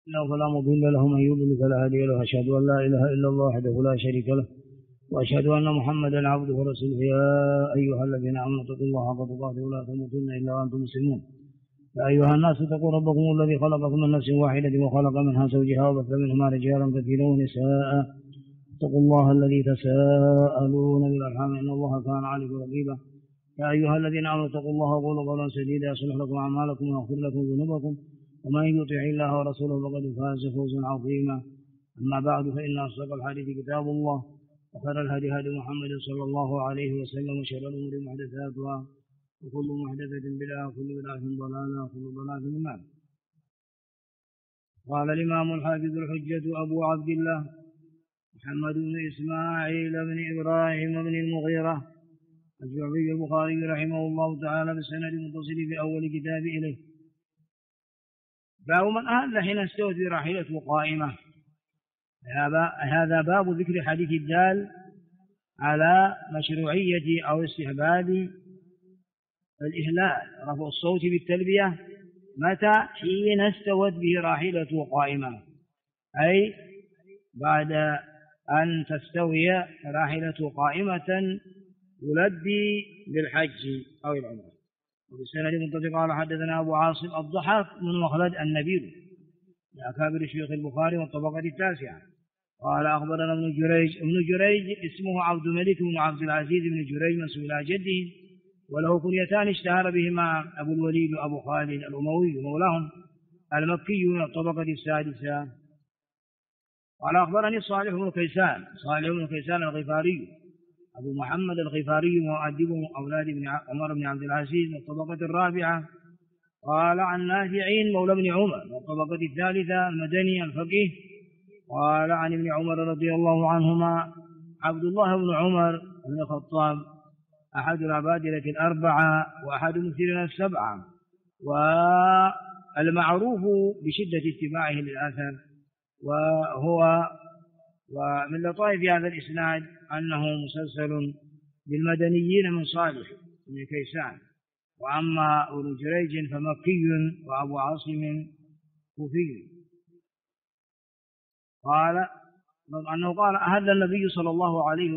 له فلا مضل له، من يضلل فلا هادي له. أشهد أن لا إله إلا الله وحده لا شريك له، وأشهد أن محمدا عبده ورسوله. يا أيها الذين آمنوا اتقوا الله حق تقاته ولا تموتن إلا وأنتم مسلمون. يا أيها الناس اتقوا ربكم الذي خلقكم من نفس واحدة وخلق منها زوجها وبث منهما رجالا كثيرا ونساء. اتقوا الله الذي تساءلون بالأرحام إن الله كان عليكم رقيبا. يا أيها الذين آمنوا اتقوا الله وقولوا قولا سديدا يصلح لكم أعمالكم ويغفر لكم ذنوبكم، ومن يطع الله ورسوله فقد فاز فوزا عظيما. أما بعد، فإن أصدق الحديث كتاب الله، وخير الهدي هدي محمد صلى الله عليه وسلم، وشر الأمور محدثاتها، وكل محدثة بدعة، وكل بدعة ضلالة، وكل ضلالة في النار. قال الإمام الحافظ الحجة أبو عبد الله محمد بن إسماعيل بن إبراهيم بن المغيرة الجعفي البخاري رحمه الله تعالى بالسند المتصل في أول كتاب إليه: باب من أهل حين استوت راحلته قائمة. هذا باب ذكر حديث الدال على مشروعية أو استحباب الإهلال، رفع الصوت بالتلبية متى؟ حين استوت به راحلته قائمة، أي بعد أن تستوي راحلته قائمة يلبي بالحج أو العمرة. وبالسند المتصل قال حدثنا أبو عاصم الضحاك بن مخلد النبيل لأكابر شيوخ البخاري والطبقة التاسعة قال أخبرنا ابن جريج اسمه عبد الملك بن عبد العزيز بن جريج منسوب إلى جده، وله كنيتان اشتهر بهما: أبو الوليد وأبو خالد الأموي مولاهم المكي من الطبقة السادسة. قال أخبرني صالح بن كيسان الغفاري أبو محمد الغفاري مؤدب أولاد بن عمر بن عبد العزيز من الطبقة الرابعة. قال عن نافعين مولى بن عمر من الطبقة الثالثة المدني الفقيه. قال عن ابن عمر رضي الله عنهما: عبد الله بن عمر بن الخطاب أحد العبادلة الأربعة وأحد المثيرين السبعة، والمعروف بشدة اتباعه للأثر. ومن لطائف هذا الإسناد أنه مسلسل بالمدنيين من صالح بن كيسان، وأما ابن جريج فمكي وأبو عاصم كوفي. قال أنه قال أهل النبي صلى الله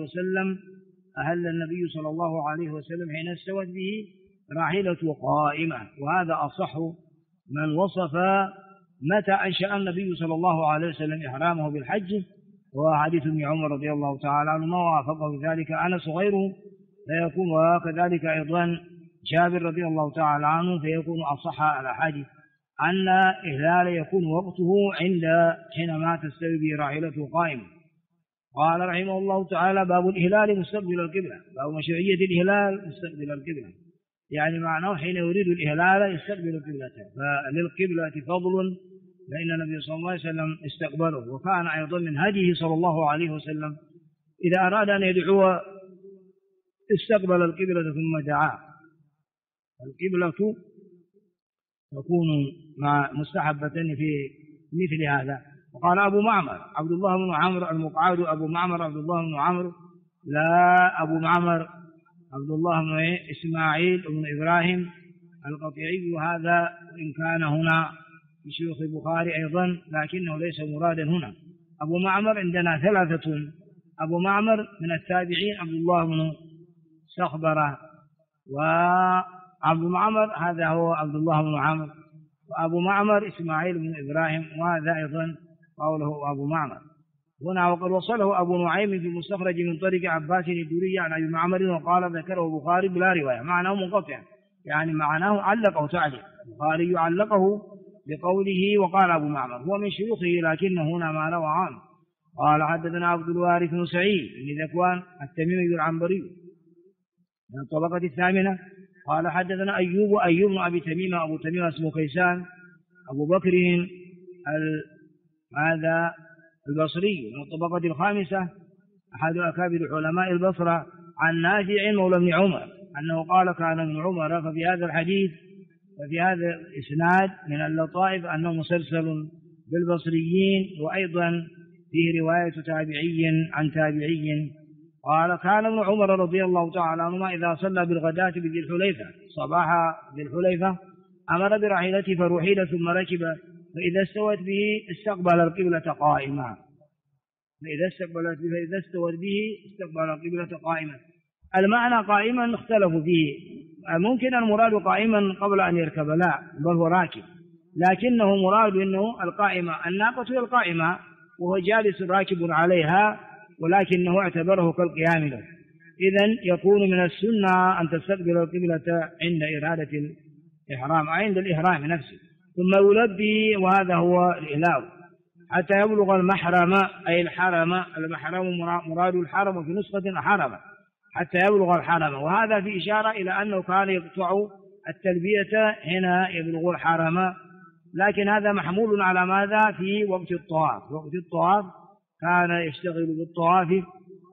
عليه وسلم حين استوت به راحلته قائمة، وهذا أصح من وصف متى أنشأ النبي صلى الله عليه وسلم إحرامه بالحج، وحديث ابن عمر رضي الله تعالى عنهما، ووافقه ذلك أنس وغيره فيكون، وكذلك أيضا جابر رضي الله تعالى عنه، فيكون أصح الأحاديث أن إهلال يكون وقته عند حينما تستوي به راحلته قائمة. قال رحمه الله تعالى: باب الإهلال مستقبل القبلة، باب مشروعية الإهلال مستقبل القبلة، يعني معناه حين يريد الإهلال يستقبل القبلة، فللقبلة فضل، فإن النبي صلى الله عليه وسلم استقبله، وكان أيضا من هديه صلى الله عليه وسلم إذا أراد أن يدعو استقبل القبلة ثم دعا. القبلة تكون مستحبة في مثل هذا. وقال أبو معمر عبد الله بن عمرو المقعد، أبو معمر عبد الله بن عمرو، لا أبو معمر عبد الله بن إسماعيل بن إبراهيم القطيعي، وهذا إن كان هنا في شيوخ البخاري أيضا لكنه ليس مرادا هنا. أبو معمر عندنا ثلاثة: أبو معمر من التابعين عبد الله بن سخبرة، وعبد معمر هذا هو عبد الله بن عمرو، وأبو معمر إسماعيل بن إبراهيم، وهذا أيضا قوله أبو معمر هنا. وقد وصله أبو نعيم في المستخرج من طريق عباس الدوري عن أبي معمر، وقال ذكره البخاري بلا رواية، معناه منقطع، يعني معناه علقه تعليق، البخاري علقه بقوله وقال أبو معمر، هو من شيوخه لكن هنا ما روى عنه. قال حدثنا عبد الوارث بن سعيد بن ذكوان التميمي العنبري من الطبقة الثامنة. قال حدثنا أيوب بن أبي تميمة، أبو تميمة اسمه كيسان أبو بكر هذا البصري من الطبقة الخامسة، أحد أكابر علماء البصرة، عن نافع مولى بن عمر أنه قال كان ابن عمر. ففي هذا الحديث وفي هذا الإسناد من اللطائف أنه مسلسل بالبصريين، وأيضا فيه رواية تابعي عن تابعي. قال كان ابن عمر رضي الله تعالى عنهما إذا صلى بالغداة بذي الحليفة صباح ذي الحليفة أمر برحيلته فروحيل ثم ركب فإذا استوت به استقبل القبلة قائما، فإذا استوت به استقبل القبلة قائما. المعنى قائما اختلفوا فيه، ممكن المراد قائما قبل أن يركب، لا بل هو راكب، لكنه مراد أنه القائمة الناقة هي القائمة وهو جالس راكب عليها، ولكنه اعتبره كالقيام له. إذن يكون من السنة أن تستقبل القبلة عند إرادة الإحرام، عند الإحرام نفسه، ثم يلبي، وهذا هو الإهلال حتى يبلغ المحرم، أي الحرم. المحرم مراد الحرم، في نسخة حرم، حتى يبلغ الحرم، وهذا في إشارة إلى أنه كان يقطع التلبية هنا يبلغ الحرم، لكن هذا محمول على ماذا؟ في وقت الطواف. وقت الطواف كان يشتغل بالطواف،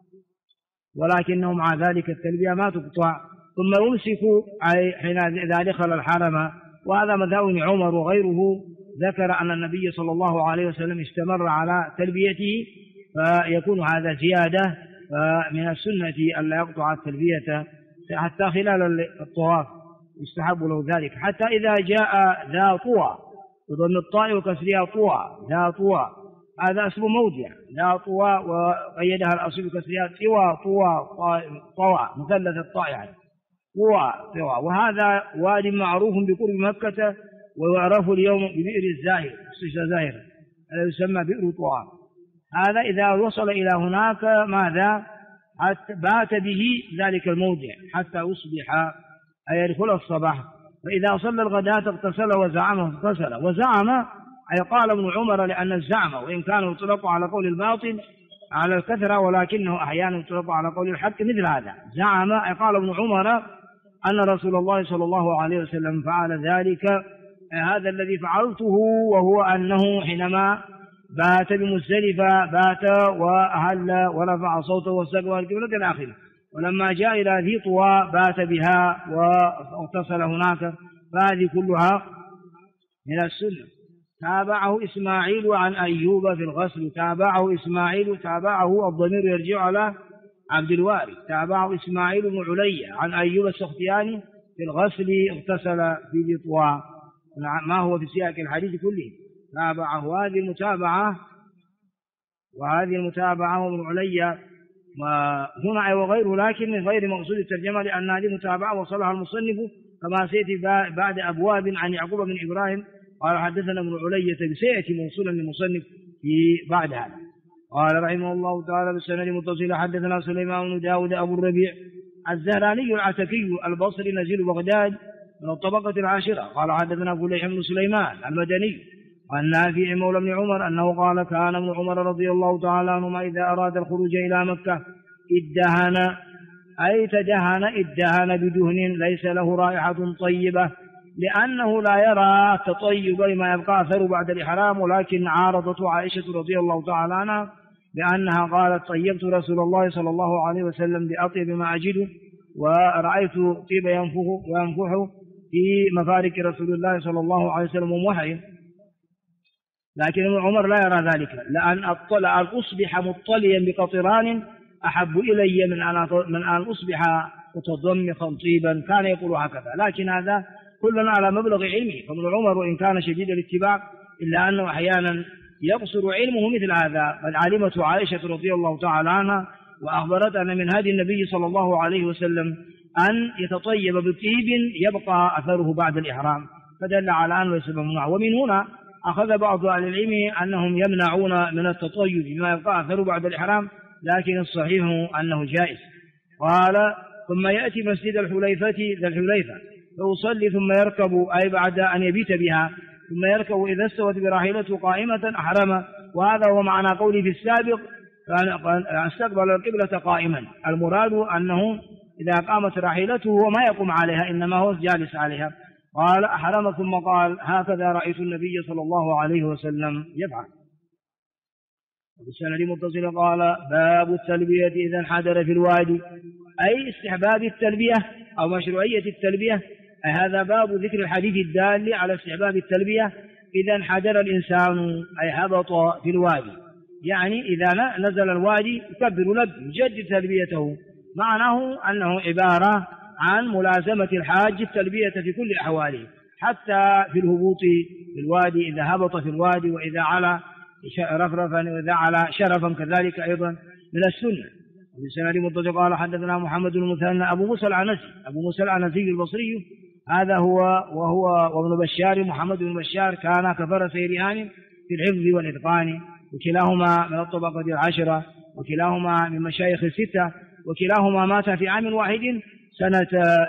ولكنه مع ذلك التلبية ما تقطع، ثم يمسك حين إذا دخل الحرم. وهذا مذهب ابن عمر وغيره، ذكر أن النبي صلى الله عليه وسلم استمر على تلبيته، فيكون هذا زيادة، من السنة ألا يقطع التلبية حتى خلال الطواف، يستحب له ذلك، حتى إذا جاء ذا طوى، بضم الطاء وكسرها طوى، ذا طوى، هذا اسم موضع، ذا طوى، وقيدها الأصل بكسرها طوى، طوى مثلث الطاء يعني طوى. وهذا واد معروف بقرب مكة، ويعرف اليوم ببئر الزاهر، الزاهر الذي يسمى بئر طوى. هذا إذا وصل إلى هناك ماذا؟ حتى بات به ذلك الموضع حتى يصبح، أي يدخل الصباح. فإذا صلى الغداة اغتسل وزعمه اغتسل، وزعم أي قال ابن عمر، لأن الزعم وإن كان يطلق على قول الباطل على الكثرة، ولكنه أحيانا يطلق على قول الحق، مثل هذا زعم أي قال ابن عمر أن رسول الله صلى الله عليه وسلم فعل ذلك، هذا الذي فعلته، وهو أنه حينما بات بمزدلفة بات وأهل ورفع صوته واستقبل القبلة إلى آخره، ولما جاء إلى ذي طوى بات بها واغتسل هناك، فهذه كلها من السنة. تابعه إسماعيل عن أيوب في الغسل، تابعه إسماعيل، تابعه الضمير يرجع على عبد الوارث، تابعه إسماعيل بن علي عن أيوب السختياني في الغسل اغتسل في ذي طوى، ما هو في سياق الحديث كله، تابعه. هذه المتابعة، وهذه المتابعة ابن علي وهنا وغيره، لكن من غير مقصود الترجمة، لأن هذه المتابعة وصلها المصنف كما سيأتي بعد أبواب عن يعقوب بن إبراهيم قال حدثنا ابن علي، سيأتي موصولا للمصنف في بعد هذا. قال رحمه الله تعالى بالسند متصل حدثنا سليمان بن داود أبو الربيع الزهراني العتكي البصري نزيل بغداد من الطبقة العاشرة، قال حدثنا فليح بن سليمان المدني عن نافع مولى بن عمر أنه قال كان ابن عمر رضي الله تعالى عنهما إذا أراد الخروج إلى مكة ادهن، أي تدهن، ادهن بدهن ليس له رائحة طيبة، لأنه لا يرى التطيب لما يبقى أثر بعد الإحرام، ولكن عارضته عائشة رضي الله تعالى عنها بأنها قالت طيبت رسول الله صلى الله عليه وسلم بأطيب ما أجده، ورأيت طيب ينفح في مفارق رسول الله صلى الله عليه وسلم ومحي، لكن ابن عمر لا يرى ذلك، لأن أصبح مطليا بقطران أحب إلي من أن أصبح متضمخا طيبا، كان يقول هكذا. لكن هذا كلنا على مبلغ علمه، فابن عمر وإن كان شديد الاتباع إلا أنه أحيانا يقصر علمه مثل هذا. بل علمته عائشة رضي الله تعالى عنها وأخبرت أن من هدي النبي صلى الله عليه وسلم أن يتطيب بطيب يبقى أثره بعد الإحرام، فدل على أنه ليس ممنوع. ومن هنا أخذ بعض أهل العلم أنهم يمنعون من التطيب بما يبقى أثره بعد الإحرام، لكن الصحيح أنه جائز. قال ثم يأتي مسجد الحليفة ذا الحليفة فيصلي ثم يركب، أي بعد أن يبيت بها، ثم يركب إذا استوت براحلته قائمة أحرم. وهذا هو معنى قولي في السابق استقبل القبلة قائما، المراد أنه إذا قامت راحلته وما يقوم عليها، إنما هو جالس عليها. قال أحرم، ثم قال هكذا رأيت النبي صلى الله عليه وسلم يفعل. وبالسند متصل قال باب التلبية إذا انحدر في الوادي، أي استحباب التلبية أو مشروعية التلبية، أي هذا باب ذكر الحديث الدال على استحباب التلبية إذا انحدر الإنسان، أي هبط في الوادي، يعني إذا نزل الوادي يكبر لب يجدد تلبيته، معناه أنه عبارة عن ملازمة الحاج التلبية في كل أحواله، حتى في الهبوط في الوادي إذا هبط في الوادي، وإذا على رفرفا، وإذا على شرفا كذلك أيضا من السنة. وبسند متصل قال حدثنا محمد بن المثنى أبو موسى العنسي البصري، هذا هو وابن بشار محمد بن بشار كان كفرسي رهان في الحفظ والإتقان، وكلاهما من الطبقة العشرة، وكلاهما من مشايخ الستة، وكلاهما مات في عام واحد سنة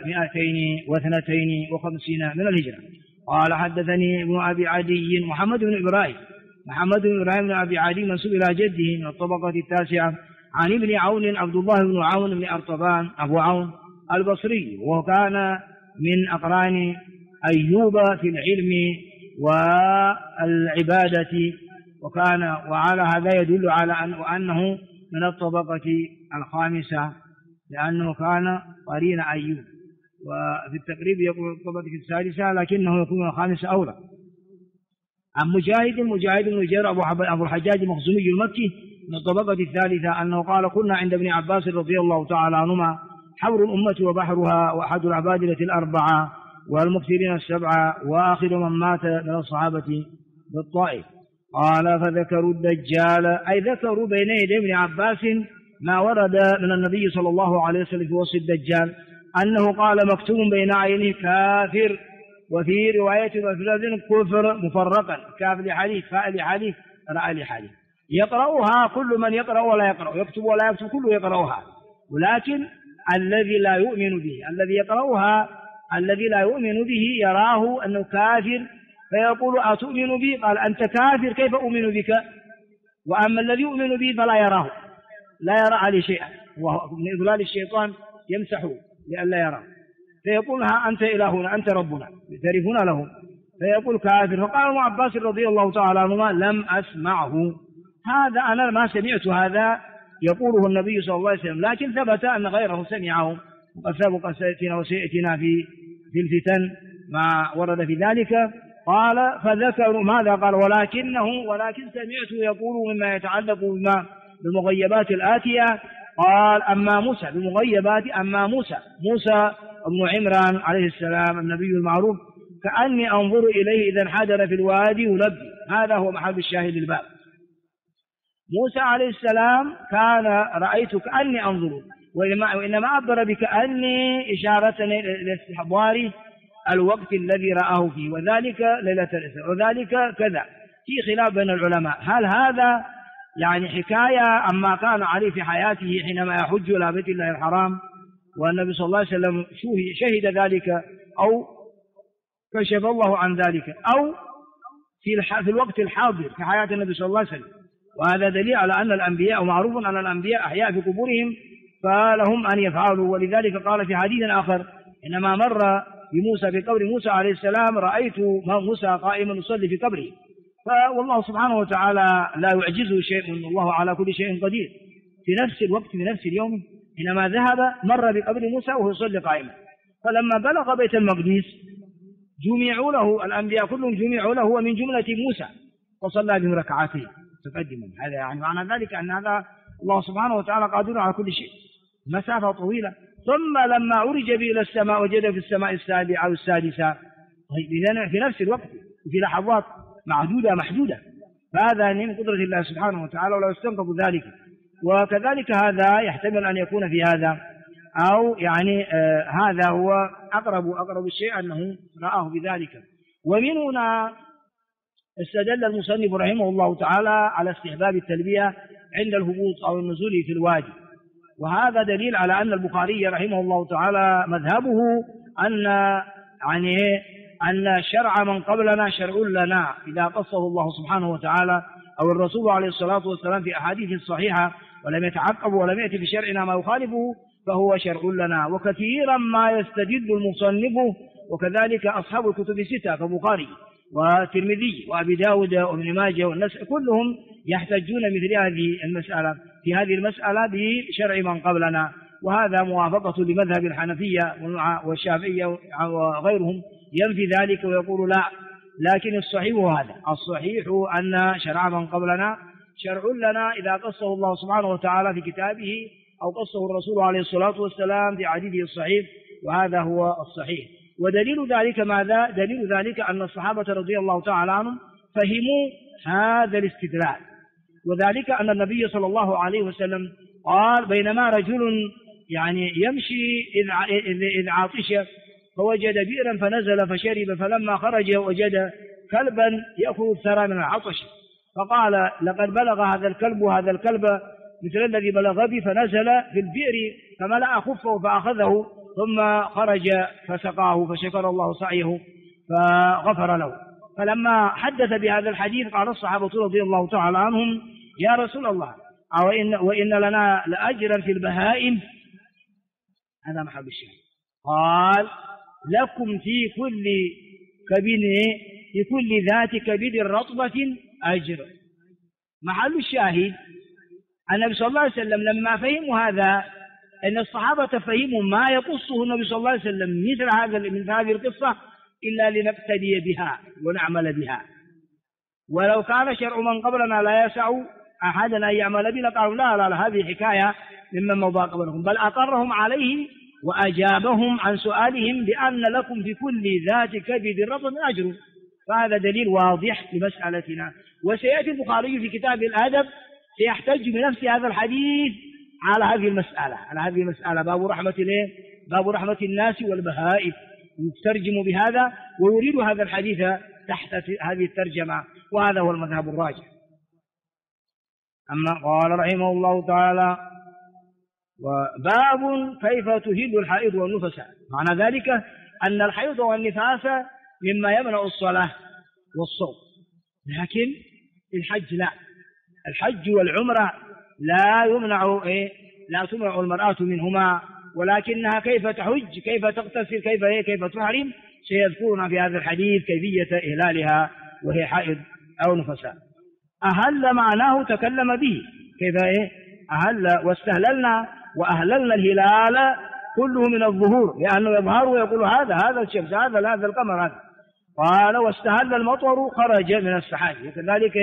252 من الهجرة. قال حدثني ابن أبي عدي محمد بن إبراهيم بن أبي عدي منسوب إلى جده من الطبقة التاسعة، عن ابن عون عبد الله بن عون بن أرطبان أبو عون البصري، وكان من أقران أيوب في العلم والعبادة، وعلى هذا يدل على أنه من الطبقة الخامسة، لأنه كان قرين أيوب، وفي التقريب يقول الطبقة السادسة لكنه يكون الخامسة أولى. عن مجاهد بن جرير أبو الحجاج المخزومي المكي من الطبقة الثالثة أنه قال كنا عند ابن عباس رضي الله تعالى عنهما حبر الأمة وبحرها، وأحد العبادلة الأربعة والمكثرين السبعة، وآخر من مات من الصحابة بالطائف. قال فذكروا الدجال، أي ذكروا بين يدي ابن عباس ما ورد من النبي صلى الله عليه وسلم في وصف الدجال، أنه قال مكتوب بين عينه كافر، وفي رواية كفر مفرقا، كاف لحديث فاء لحديث راء لحديث، يقرأها كل من يقرأ ولا يقرأ، يكتب ولا يكتب، كله يقرأها، ولكن الذي لا يؤمن به، الذي يقرأها الذي لا يؤمن به يراه أنه كافر، فيقول أتؤمن بي؟ قال أنت كافر، كيف أؤمن بك؟ وأما الذي يؤمن به فلا يراه، لا يرى عليه شيئا، ومن إضلال الشيطان يمسحه لئلا يراه، فيقول ها أنت إلهنا أنت ربنا، يعترفون له، فيقول كافر. فقال ابن عباس رضي الله تعالى عنهما لم أسمعه، هذا أنا ما سمعت هذا يقوله النبي صلى الله عليه وسلم، لكن ثبت أن غيره سمعه، وقد سبق سيأتينا وسيأتينا في الفتن ما ورد في ذلك. قال فذكروا ماذا؟ قال ولكن سمعت يقول مما يتعلق بالمغيبات الآتية. قال أما موسى بالمغيبات، أما موسى بن عمران عليه السلام النبي المعروف، كأني أنظر إليه إذا انحدر في الوادي يلبي، هذا هو محل الشاهد الباب. موسى عليه السلام كان رأيت كأني أنظر، وإنما عبر بكأني إشارة لاستحضار الوقت الذي رآه فيه، وذلك ليلة الإسراء، وذلك كذا. في خلاف بين العلماء، هل هذا يعني حكاية عما كان عليه في حياته حينما يحج إلى بيت الله الحرام والنبي صلى الله عليه وسلم شهد ذلك، أو كشف الله عن ذلك، أو في الوقت الحاضر في حياة النبي صلى الله عليه وسلم. وهذا دليل على أن الأنبياء، ومعروف أن الأنبياء أحياء في قبورهم فلهم أن يفعلوا. ولذلك قال في حديث آخر إنما مر بموسى في قبر موسى عليه السلام رأيت موسى قائما يصلي في قبره. والله سبحانه وتعالى لا يعجزه شيء، والله على كل شيء قدير. في نفس الوقت في نفس اليوم حينما ذهب مر بقبر موسى وهو يصلي قائما، فلما بلغ بيت المقدس جمعوا له، الأنبياء كلهم جمعوا له ومن جملة موسى، وصلى بهم ركعتين تقدما. هذا يعني معنى ذلك أن هذا الله سبحانه وتعالى قادر على كل شيء، مسافة طويلة. ثم لما عرج به إلى السماء وجد في السماء السابعة أو السادسة، إذن في نفس الوقت وفي لحظات معدودة محدودة، فهذا من قدرة الله سبحانه وتعالى ولا يستنقض ذلك. وكذلك هذا يحتمل أن يكون في هذا، أو يعني هذا هو أقرب الشيء أنه رآه بذلك. ومن هنا استدل المصنف رحمه الله تعالى على استحباب التلبية عند الهبوط أو النزول في الوادي، وهذا دليل على أن البخاري رحمه الله تعالى مذهبه أن شرع من قبلنا شرع لنا إذا قصه الله سبحانه وتعالى أو الرسول عليه الصلاة والسلام في أحاديث الصحيحة ولم يتعقب ولم يأتي بشرعنا ما يخالفه فهو شرع لنا. وكثيرا ما يستجد المصنف وكذلك أصحاب الكتب الستة كالبخاري والترمذي وأبي داود وابن ماجه والنسائي كلهم يحتجون مثل في هذه المسألة بشرع من قبلنا، وهذا موافقة لمذهب الحنفية والشافعية وغيرهم ينفي ذلك ويقول لا. لكن الصحيح هذا، الصحيح أن شرع من قبلنا شرع لنا إذا قصه الله سبحانه وتعالى في كتابه أو قصه الرسول عليه الصلاة والسلام في حديثه الصحيح، وهذا هو الصحيح. ودليل ذلك ماذا؟ دليل ذلك أن الصحابة رضي الله تعالى عنهم فهموا هذا الاستدلال، وذلك أن النبي صلى الله عليه وسلم قال بينما رجل يعني يمشي إذ عطش فوجد بئرا فنزل فشرب، فلما خرج وجد كلبا يأخذ الثرى من العطش، فقال لقد بلغ هذا الكلب مثل الذي بلغ بي، فنزل في البئر فملأ خفه فأخذه ثم خرج فسقاه فشكر الله سعيه فغفر له. فلما حدث بهذا الحديث قال الصحابة رضي الله تعالى عنهم يا رسول الله وإن لنا لأجرا في البهائم، هذا محل الشاهد. قال لكم في كل ذات كبد رطبة أجر. محل الشاهد النبي صلى الله عليه وسلم لما فهموا هذا أن الصحابة فهموا ما يقصه النبي صلى الله عليه وسلم مثل هذه القصة إلا لنقتدي بها ونعمل بها، ولو كان شرع من قبلنا لا يسع أحدا أن يعمل به قالوا لا هذه حكاية ممن مضى قبلهم، بل أقرهم عليه وأجابهم عن سؤالهم بأن لكم في كل ذات كبد رطب أجر. فهذا دليل واضح لمسألتنا. وسيأتي البخاري في كتاب الأدب سيحتج بنفس هذا الحديث على هذه المسألة باب رحمة الناس والبهائم، يترجم بهذا ويريد هذا الحديث تحت هذه الترجمة، وهذا هو المذهب الراجح. أما قال رحمه الله تعالى وباب كيف تهل الحائض والنفساء. معنى ذلك أن الحيض والنفاس مما يمنع الصلاة والصوم، لكن الحج لا، الحج والعمرة لا تمنع المرأة منهما، ولكنها كيف تحج كيف تغتسل كيف تحرم سيذكرنا في هذا الحديث كيفية إهلالها وهي حائض أو نفساء. أهل معناه تكلم به كيف أهل، واستهللنا وأهللنا الهلال كله من الظهور لأنه يظهر ويقول هذا الشمس هذا القمر هذا. قال واستهل المطر خرج من السحاب، وكذلك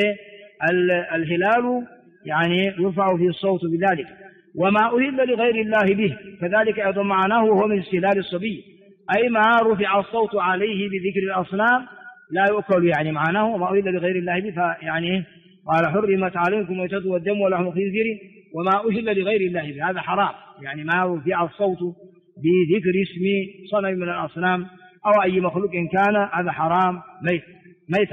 الهلال يعني يرفع في الصوت بذلك. وما أهل لغير الله به كذلك أيضا معناه هو من استهلال الصبي، أي ما رفع الصوت عليه بذكر الأصنام لا يؤكل، يعني معناه ما أهل لغير الله به، فيعني قال حرمت عليكم الميتة والدم ولحم الخنزير وما أهل لغير الله به، هذا حرام، يعني ما رفع الصوت بذكر اسم صنم من الأصنام أو أي مخلوق إن كان، هذا حرام ميتة.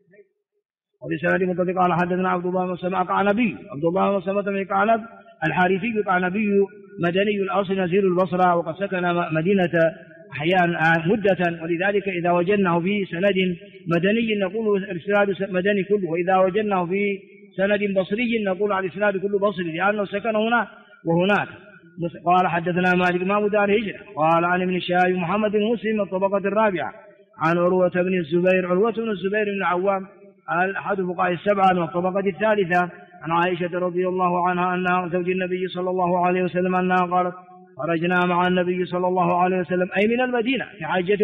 وبسند مطلق قال حدثنا عبد الله بن مسلمة قعنبي، عبد الله بن مسلمة بن قعنب الحارثي قعنبي مدني الأصل نزيل البصرة، وقد سكن مدينة أحيانا مدة، ولذلك إذا وجدناه في سند مدني نقول الإسناد مدني كله، وإذا وجدناه في سند بصري نقول على الإسناد كله بصري لأنه سكن هنا وهناك. قال حدثنا مالك إمام دار هجرة قال عن ابن شهاب محمد بن مسلم الطبقة الرابعة عن عروة بن الزبير بن العوام أحد الفقهاء السبعة والطبقة الثالثة عن عائشة رضي الله عنها أنها زوج النبي صلى الله عليه وسلم أنها قالت خرجنا مع النبي صلى الله عليه وسلم أي من المدينة في حجة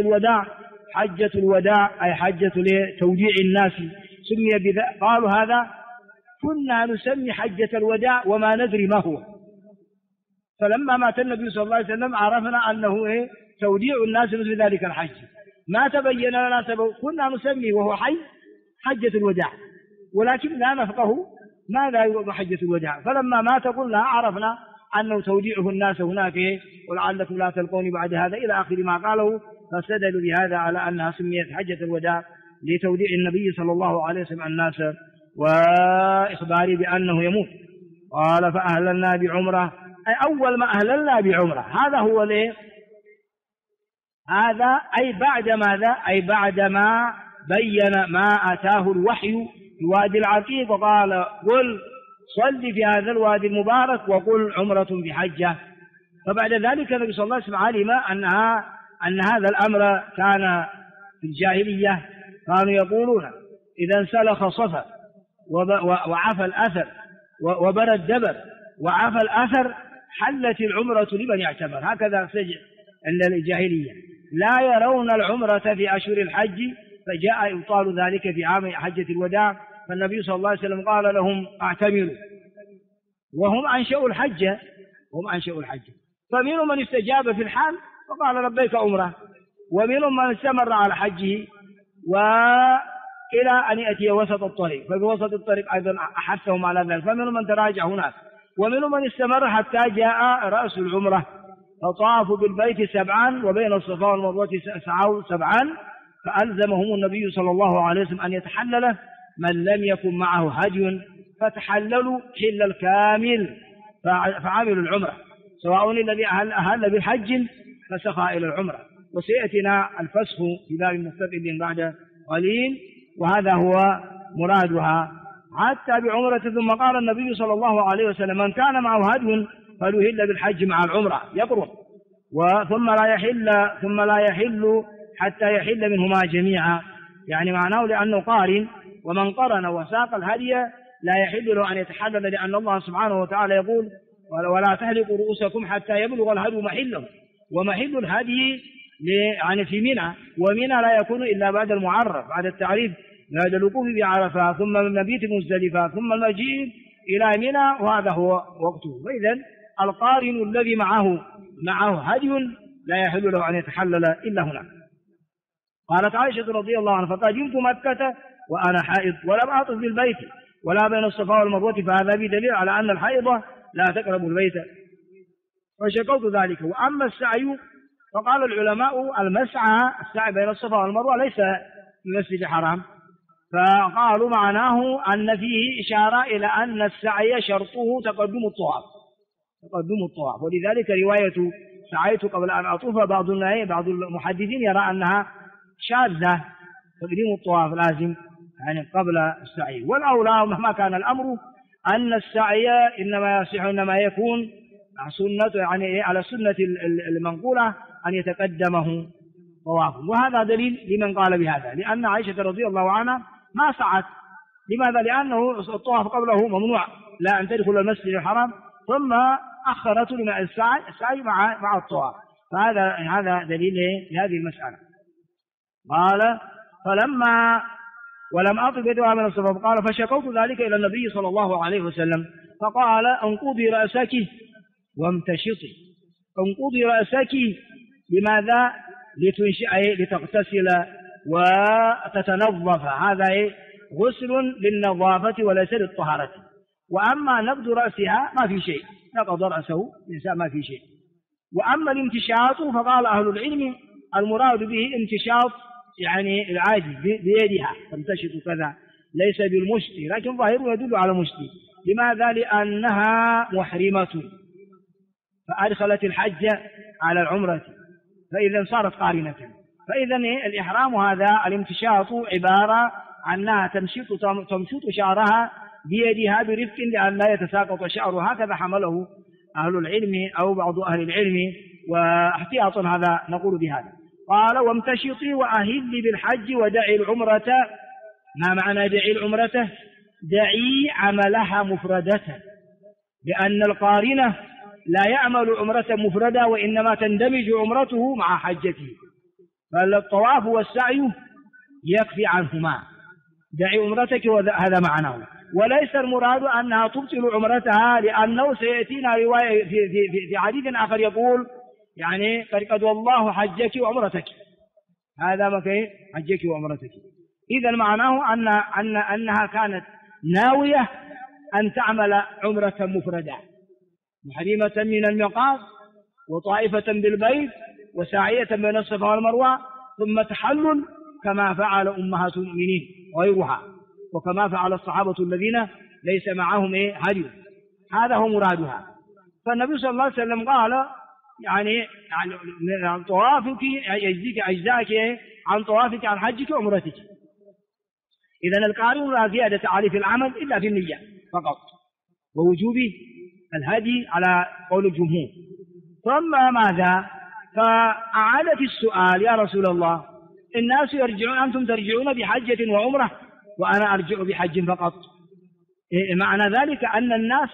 الوداع أي حجة لتوديع الناس سمي بذا، قالوا هذا كنا نسمي حجة الوداع وما ندري ما هو، فلما مات النبي صلى الله عليه وسلم عرفنا أنه توديع الناس مثل ذلك الحج، ما تبين لنا سبب، كنا نسمي وهو حي حجة الوداع ولكن لا نفقه ماذا يوضع حجة الوداع، فلما مات قلنا عرفنا أنه توديعه الناس هناك ولعلكم لا تلقوني بعد هذا إلى آخر ما قاله، فاستدلوا بهذا على أنها سميت حجة الوداع لتوديع النبي صلى الله عليه وسلم الناس وإخباري بأنه يموت. قال فأهللنا بعمرة، أي أول ما أهللنا بعمرة، هذا هو ليه هذا أي بعد ماذا، أي بعد ما بين ما أتاه الوحي في وادي العقيق وقال قل صل في هذا الوادي المبارك وقل عمرة بحجة. فبعد ذلك النبي صلى الله عليه وسلم علم أن هذا الأمر كان في الجاهلية، كانوا يقولون إذا انسلخ صفا وعفى الأثر وبرى الدبر وعفى الأثر حلت العمرة لمن يعتبر، هكذا سجع عند الجاهلية، لا يرون العمرة في أشهر الحج، فجاء إبطال ذلك في عام حجة الوداع، فالنبي صلى الله عليه وسلم قال لهم اعتمروا، وهم أنشأوا الحج، فمنهم من استجاب في الحال فقال لبيك عمرة، ومنهم من استمر على حجه وإلى أن يأتي وسط الطريق، ففي وسط الطريق أيضا أحثهم على ذلك، فمنهم من تراجع هناك، ومنهم من استمر حتى جاء رأس العمرة فطافوا بالبيت 7 وبين الصفا والمروة سعوا 7، فألزمهم النبي صلى الله عليه وسلم أن يتحلل من لم يكن معه هدي، فتحللوا حل الكامل فعملوا العمرة، سواء الذي أهل بالحج فسخى إلى العمرة. وسيأتينا الفسخ في باب مستقل بعد قليل، وهذا هو مرادها حتى بعمرة. ثم قال النبي صلى الله عليه وسلم من كان معه هدي فليهل بالحج مع العمرة يقرن، ثم لا يحل حتى يحل منهما جميعا، يعني معناه لأنه قارن، ومن قرن وساق الهدي لا يحل له أن يتحلل، لأن الله سبحانه وتعالى يقول ولا تحلقوا رؤوسكم حتى يبلغ الهدي محله، ومحل الهدي يعني في منى، ومنى لا يكون إلا بعد المعرف، بعد التعريف، بعد الوقوف بعرفة ثم المبيت مزدلفة ثم المجيء إلى منى، وهذا هو وقته. فإذا القارن الذي معه هدي لا يحل له أن يتحلل إلا هناك. قالت عائشة رضي الله عنها فقدمت مكة وأنا حائض ولم أطف بالبيت ولا بين الصفا والمروة، فهذا بدليل على أن الحائضة لا تقرب البيت، فشكوت ذلك. وأما السعي فقال العلماء السعي بين الصفا والمروة ليس في المسجد الحرام، فقالوا معناه أن فيه إشارة إلى أن السعي شرطه تقدم الطواف، ولذلك رواية سعيت قبل أن أطوف بعض المحدثين يرى أنها شاذة، تقديم الطواف لازم يعني قبل السعي. والأولى مهما كان الأمر أن السعي إنما يكون يعني على السنة المنقولة أن يتقدمه طواف، وهذا دليل لمن قال بهذا، لأن عائشة رضي الله عنها ما سعت. لماذا؟ لأنه الطواف قبله ممنوع، لا أن تدخل المسجد الحرام، ثم أخرته لما السعي مع الطواف، فهذا دليل لهذه المسألة. قال ولم أطف يدها من الصفا، قال فشكوت ذلك إلى النبي صلى الله عليه وسلم فقال انقضي رأسك وامتشطي. انقضي رأسك لماذا؟ لتغتسل وتتنظف، هذا غسل للنظافة وليس للطهارة. وأما نقض رأسها ما في شيء، نقض رأسه الإنسان ما في شيء. وأما الامتشاط فقال أهل العلم المراد به امتشاط يعني العادي بيدها تمتشط كذا، ليس بالمشط، لكن ظاهره يدل على مشط. لماذا؟ لأنها محرمة فأدخلت الحج على العمرة، فإذا صارت قارنة. فإذا الإحرام هذا الامتشاط عبارة عنها تمشط شعرها بيدها برفق لأن لا يتساقط شعرها، هكذا حمله أهل العلم أو بعض أهل العلم، واحتياطا هذا نقول بهذا. قال وامتشطي وأهلي بالحج ودعي العمرة. ما معنى دعي العمرة؟ دعي عملها مفردة، لأن القارنة لا يعمل عمرة مفردة، وإنما تندمج عمرته مع حجته، فالطواف والسعي يكفي عنهما. دعي عمرتك وهذا معناه، وليس المراد أنها تبطل عمرتها، لأنه سيأتينا رواية في حديث آخر يقول يعني قد والله حجك وعمرتك، هذا ما كان حجك وعمرتك. إذا معناه أنها كانت ناوية أن تعمل عمرة مفردة محرمة من الميقات وطائفة بالبيت وساعية بين الصفا والمروة، ثم تحلل كما فعل أمهات المؤمنين غيرها، وكما فعل الصحابة الذين ليس معهم هدي. هذا هو مرادها. فالنبي صلى الله عليه وسلم قال يعني عن طوافك يجزيك أجزاك عن طوافك عن حجك وعمرتك. إذن القارن لا زيادة عليه في العمل إلا في النية فقط، ووجوب الهدي على قول الجمهور. ثم ماذا؟ فأعادت السؤال يا رسول الله، الناس يرجعون، أنتم ترجعون بحجة وعمرة وأنا أرجع بحج فقط. معنى ذلك أن الناس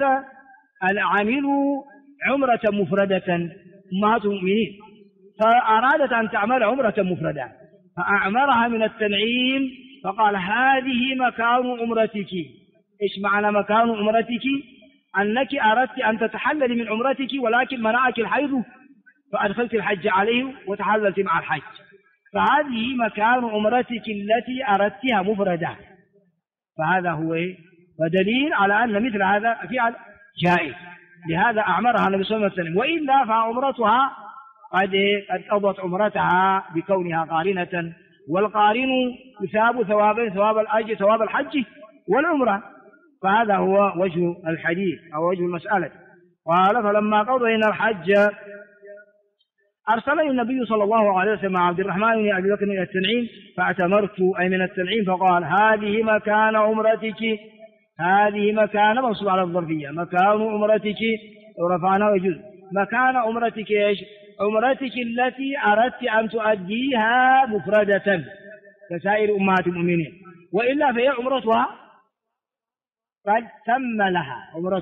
عملوا عمرة مفردة أمهات المؤمنين، فأرادت أن تعمل عمرة مفردة فأعمرها من التنعيم، فقال هذه مكان عمرتك. إيش معنى مكان عمرتك؟ أنك أردت أن تتحلل من عمرتك ولكن منعك الحيض فأدخلت الحج عليه وتحللت مع الحج، فهذه مكان عمرتك التي أردتها مفردة. فهذا هو ودليل على أن مثل هذا فعل جائز، لهذا أعمرها النبي صلى الله عليه وسلم. وإلا فعمرتها قد قضت عمرتها بكونها قارنة، والقارن يثاب ثوابين، ثواب الأجر ثواب الحج والعمرة. فهذا هو وجه الحديث أو وجه المسألة. قال فلما قضينا الحج أرسلني النبي صلى الله عليه وسلم مع عبد الرحمن بن أبي بكر إلى التنعيم فاعتمرت، أي من التنعيم، فقال هذه مكان عمرتك، هذه مكان منصوب على الظرفية، مكان عمرتك ورفعنا وجزء مكان عمرتك إيش؟ عمرتك التي أردت أن تؤديها مفردة كسائر أمهات المؤمنين، وإلا فهي عمرتها قد تم لها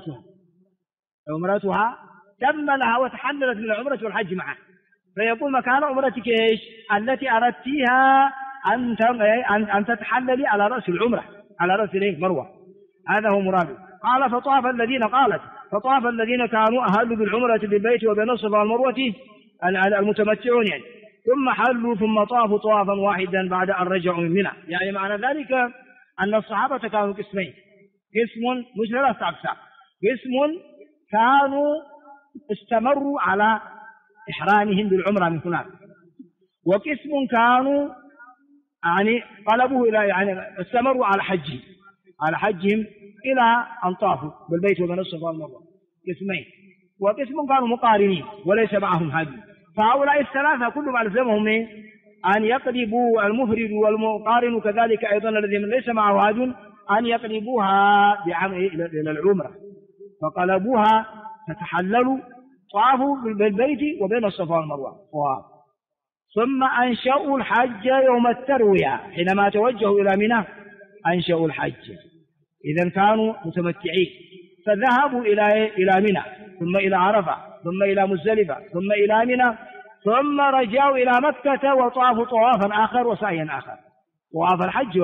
عمرتها تم لها وتحللت من العمرة والحج معا. فيقول مكان عمرتك إيش؟ التي أردتها أن تتحللي على رأس العمرة، على رأس مروة. هذا هو مراده. قال فطاف الذين كانوا أهلوا بالعمرة بالبيت وبين الصفا والمروة المتمتعون يعني، ثم حلوا ثم طافوا طوافا واحدا بعد أن رجعوا من منى. يعني معنى ذلك أن الصحابة كانوا قسمين، قسم مش ثلاثة أقسام، قسم كانوا استمروا على إحرامهم بالعمرة من هناك، وقسم كانوا يعني قلبوا إلى يعني استمروا على حجهم إلى أن طافوا بالبيت وبين الصفا والمروة، قسمين. وقسم كانوا مقارنين وليس معهم هدي. فهؤلاء الثلاثة كلهم ألزمهم أن يقلبوا المفرد والمقارن كذلك أيضا الذي ليس معه هدي أن يقلبوها بعمل إلى العمرة، فقلبوها فتحللوا طافوا بالبيت وبين الصفا والمروة ثم أنشأوا الحج يوم التروية. حينما توجهوا إلى منى أنشأوا الحج، إذن كانوا متمتعين، فذهبوا إلى منى ثم إلى عرفة ثم إلى مزدلفة ثم إلى منى ثم رجعوا إلى مكة وطافوا طوافا آخر وسعيا آخر، طواف الحج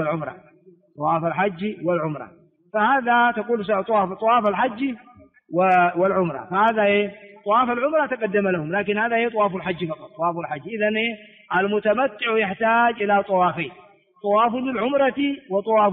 والعمرة. فهذا تقول طواف الحج والعمرة، فهذا طواف العمرة تقدم لهم، لكن هذا طواف الحج فقط، طواف الحج. إذن المتمتع يحتاج إلى طوافين، طواف للعمرة وطواف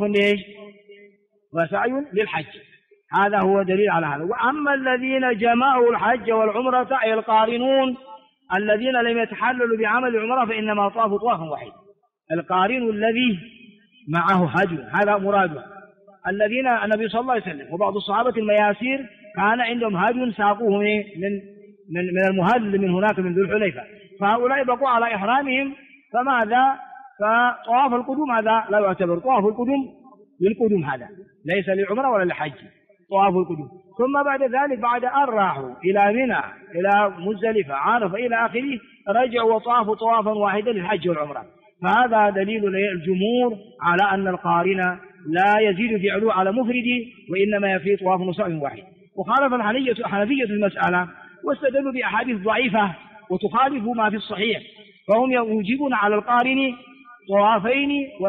وسعي للحج. هذا هو دليل على هذا. وأما الذين جمعوا الحج والعمرة أي القارنون الذين لم يتحللوا بعمل العمرة فإنما طافوا طوافا واحد. القارن الذي معه هدي، هذا مراده. الذين النبي صلى الله عليه وسلم وبعض الصحابة المياسير كان عندهم هدي ساقوه من المهل من هناك من ذو الحليفة، فهؤلاء بقوا على إحرامهم. فماذا؟ فطواف القدوم هذا لا يعتبر، طواف القدوم للقدوم، هذا ليس للعمرة ولا للحج، طواف القدوم. ثم بعد ذلك بعد أن راحوا إلى منى إلى مزدلفة عرفة إلى آخره رجعوا وطافوا طوافا واحدا للحج والعمرة. فهذا دليل الجمهور على أن القارن لا يزيد فعله على مفرده وإنما يفي طواف وسعي واحد. وخالف الحنفية المسألة واستدلوا بأحاديث ضعيفة وتخالف ما في الصحيح، فهم يوجبون على القارن طوافين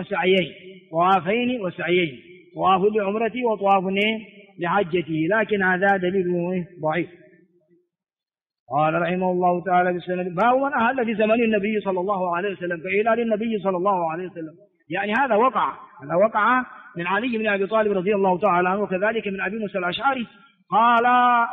وسعيين، طواف لعمرته وطواف لحجته، لكن هذا دليل ضعيف. قال رحمه الله تعالى بالسند باب من أهل في زمن النبي صلى الله عليه وسلم كإهلال النبي صلى الله عليه وسلم. يعني هذا وقع من علي بن أبي طالب رضي الله تعالى عنه، وكذلك من أبي موسى الأشعري قال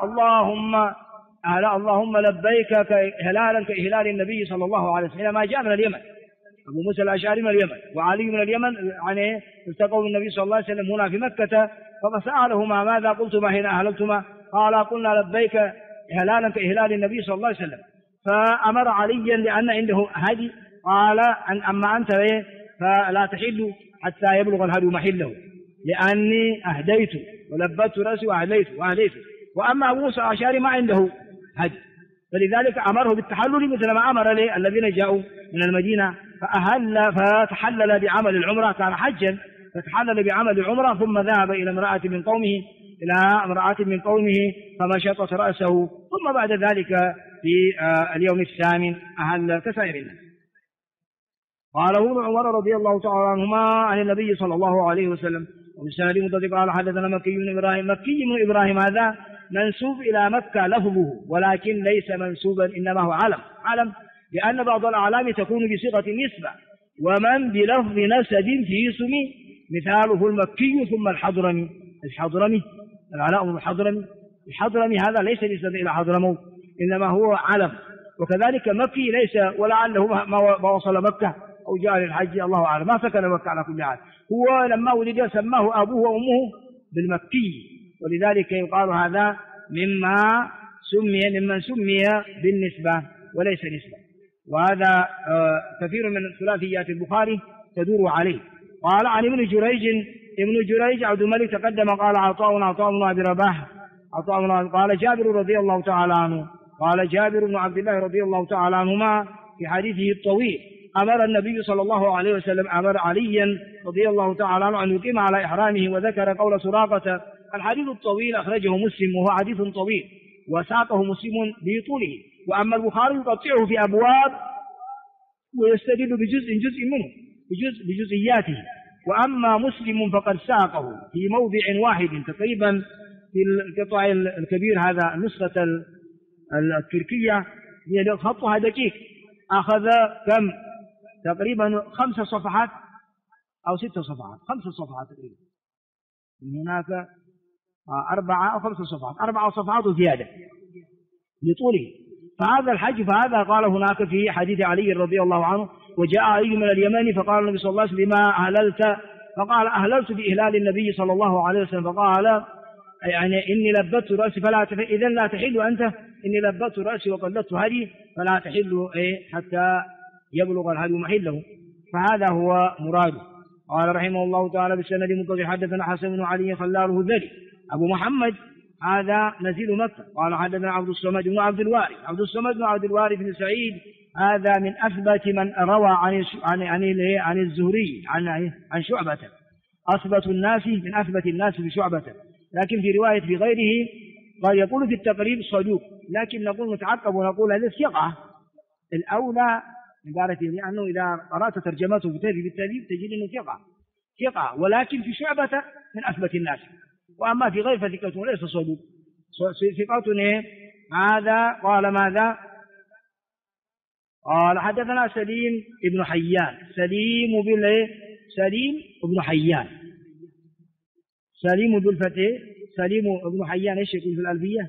اللهم لبيك هلالا كإهلال النبي صلى الله عليه وسلم حينما جاء من اليمن. أبو موسى الأشعري من اليمن وعلي من اليمن يعني التقوا بالنبي صلى الله عليه وسلم هنا في مكة، فسألهما ماذا قلتما حين أهللتما؟ قال قلنا لبيك إهلالا كإهلال النبي صلى الله عليه وسلم. فأمر عليا لأن عنده هدي قال أما أنت فلا تحل حتى يبلغ الهدي محله، لأني أهديت ولبت رأسي وأهديت. وأما أبو موسى الأشعري ما عنده هدي، فلذلك أمره بالتحلل مثل ما أمر لي الذين جاءوا من المدينة فتحلل بعمل العمرة، كان حجا فتحلل بعمل العمرة، ثم ذهب إلى امرأة من قومه فمشطت رأسه، ثم بعد ذلك في اليوم الثامن أهل كسائر الناس. قال ابن عمر رضي الله تعالى عنهما عن النبي صلى الله عليه وسلم وبالسند متصل قال حدثنا مكي بن إبراهيم هذا منسوب إلى مكة لفظه، ولكن ليس منسوبا إنما هو علم لأن بعض الأعلام تكون بصيغة النسبة، ومن بلفظ نسب في اسم مثاله المكي ثم الحضرمي. العلاء بن الحضرمي هذا ليس نسبة إلى حضرموت، إنما هو علم. وكذلك مكي ليس، ولعله ما وصل مكة أو جاء للحج، الله أعلم، ما سكن مكة على كل حال. هو لما ولد سماه أبوه وأمه بالمكي، ولذلك يقال هذا ممن سمي بالنسبة وليس نسبة. وهذا كثير من ثلاثيات البخاري تدور عليه. قال عن ابن جريج عبد الملك تقدم قال عطاء بن أبي رباح قال جابر رضي الله تعالى عنه قال جابر بن عبد الله رضي الله تعالى عنهما في حديثه الطويل أمر النبي صلى الله عليه وسلم أمر عليا رضي الله تعالى عنه أن يقيم على إحرامه، وذكر قول سراقة. الحديث الطويل أخرجه مسلم وهو حديث طويل وساقه مسلم بطوله، وأما البخاري يقطعه في أبواب ويستدل بجزء منه بجزئياته، وأما مسلم فقد ساقه في موضع واحد تقريبا في القطع الكبير. هذا النسخة التركية هي خطها دقيق، أخذ كم تقريبا 5 صفحات أو 6 صفحات، 5 صفحات تقريبا، هناك 4 أو 5 صفحات، 4 صفحات زيادة لطوله. فهذا الحج فهذا قال هناك في حديث علي رضي الله عنه وجاء علي من اليمن فقال النبي صلى الله عليه وسلم لما أهللت؟ فقال أهللت بإهلال النبي صلى الله عليه وسلم. فقال يعني إني لبت رأسي إذن لا تحل أنت، إني لبت رأسي وقلدت هدي فلا تحل حتى يبلغ الهدي محله. فهذا هو مراده. قال رحمه الله تعالى بالسند المتصل حدثنا حسن بن علي خلال الذري أبو محمد هذا نزيل مكة. قال حدثنا عبد الصمد بن عبد الوارث بن سعيد هذا من أثبت من روى عن الزهري عن شعبة، أثبت الناس من أثبت الناس بشعبة، لكن في رواية في غيره قال يقول في التقريب صدوق، لكن نقول متعقب ونقول هذا ثقة الأولى عبارة، لأنه إذا قرأت ترجمته بالتالي تجد أنه ثقة، ولكن في شعبة من أثبت الناس، وأما في غير فثقة ليس صدوق، ثقة هذا. قال ماذا؟ قال حدثنا سليم بن حيان، سليم بن حيان، سليم بالفتح، سليم بن حيان ايش يقول في الألفية؟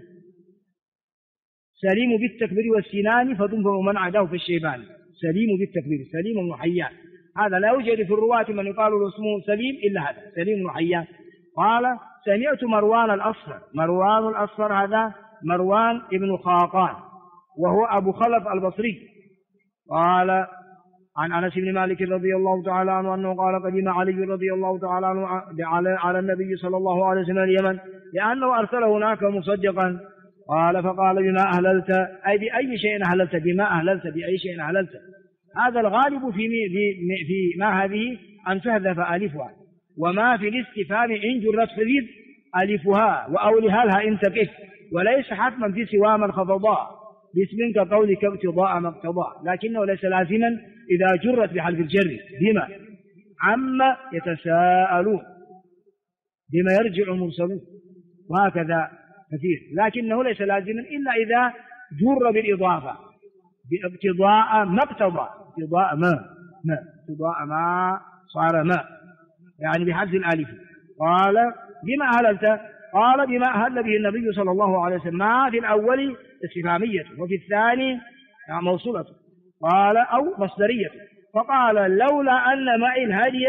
سليم بالتكبير والسنان فتنفع من عداه في الشيبان. سليم بالتكبير، سليم بن حيان، هذا لا يوجد في الرواة من يقال له اسمه سليم إلا هذا سليم بن حيان. قال سمعت مروان الأصفر هذا مروان ابن خاقان وهو أبو خلف البصري. قال عن أنس بن مالك رضي الله تعالى عنه أنه قال قدم علي رضي الله تعالى عنه على النبي صلى الله عليه وسلم اليمن لأنه أرسله هناك مصدقا. قال فقال بما أهللت؟ أي بأي شيء أهللت؟ بما أهللت بأي شيء أهللت؟ هذا الغالب في ما هذه أن تحذف ألفها، وما في الاستفهام إن جرت حذف ألفها وأولها إن تقف، وليس حتما في سوى من خفضاء باسم كقولك ابتضاء ما اقتضاء، لكنه ليس لازما إذا جرت بحرف الجر. بما عما يتساءلون، بما يرجع المرسلون، وهكذا كثير، لكنه ليس لازما إلا إذا جر بالإضافة بابتضاء ما اقتضى، ابتضاء ما صار ما، يعني بحذف الألف. قال بما أهللت؟ قال بما أهل به النبي صلى الله عليه وسلم، ما في الأول استفهامية وفي الثاني موصولة، قال أو مصدرية. فقال لولا أن معي الهدي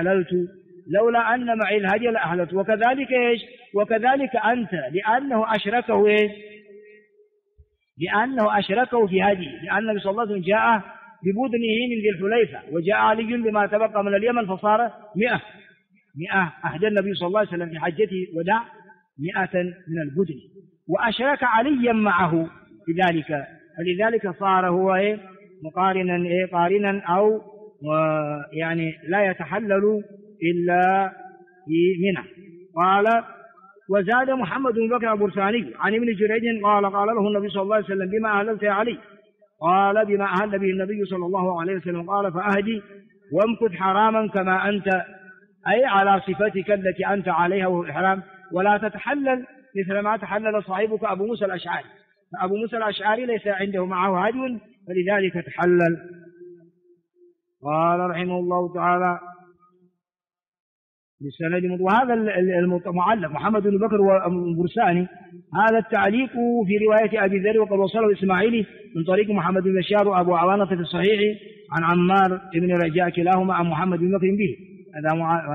لأحللت، وكذلك إيش؟ وكذلك أنت، لأنه أشركه في هدي، لأن النبي صلى الله عليه وسلم جاء ببدنه من ذي الحليفة، وجاء علي بما تبقى من اليمن فصار 100 أهدى النبي صلى الله عليه وسلم في حجته وداع 100 من البدن، وأشرك عليا معه في ذلك، فلذلك صار هو قارنا أو يعني لا يتحلل إلا في منى. قال وزاد محمد بن بكر البرساني عن ابن جريج قال له النبي صلى الله عليه وسلم بما أهللت يا علي؟ قال بما أهل به النبي صلى الله عليه وسلم. قال فأهدي وامكث حراما كما أنت، أي على صفتك التي أنت عليها وهو الإحرام، ولا تتحلل مثل ما تحلل صاحبك أبو موسى الأشعري. فأبو موسى الأشعري ليس عنده معه هدي فلذلك تحلل. قال رحمه الله تعالى بالسند. وهذا المعلق محمد بن بكر والبرساني هذا التعليق في رواية أبي ذر وقد وصله الإسماعيلي من طريق محمد بن بشار وأبو عوانة في الصحيح عن عمار بن رجاء كلاهما عن محمد بن بكر به، هذا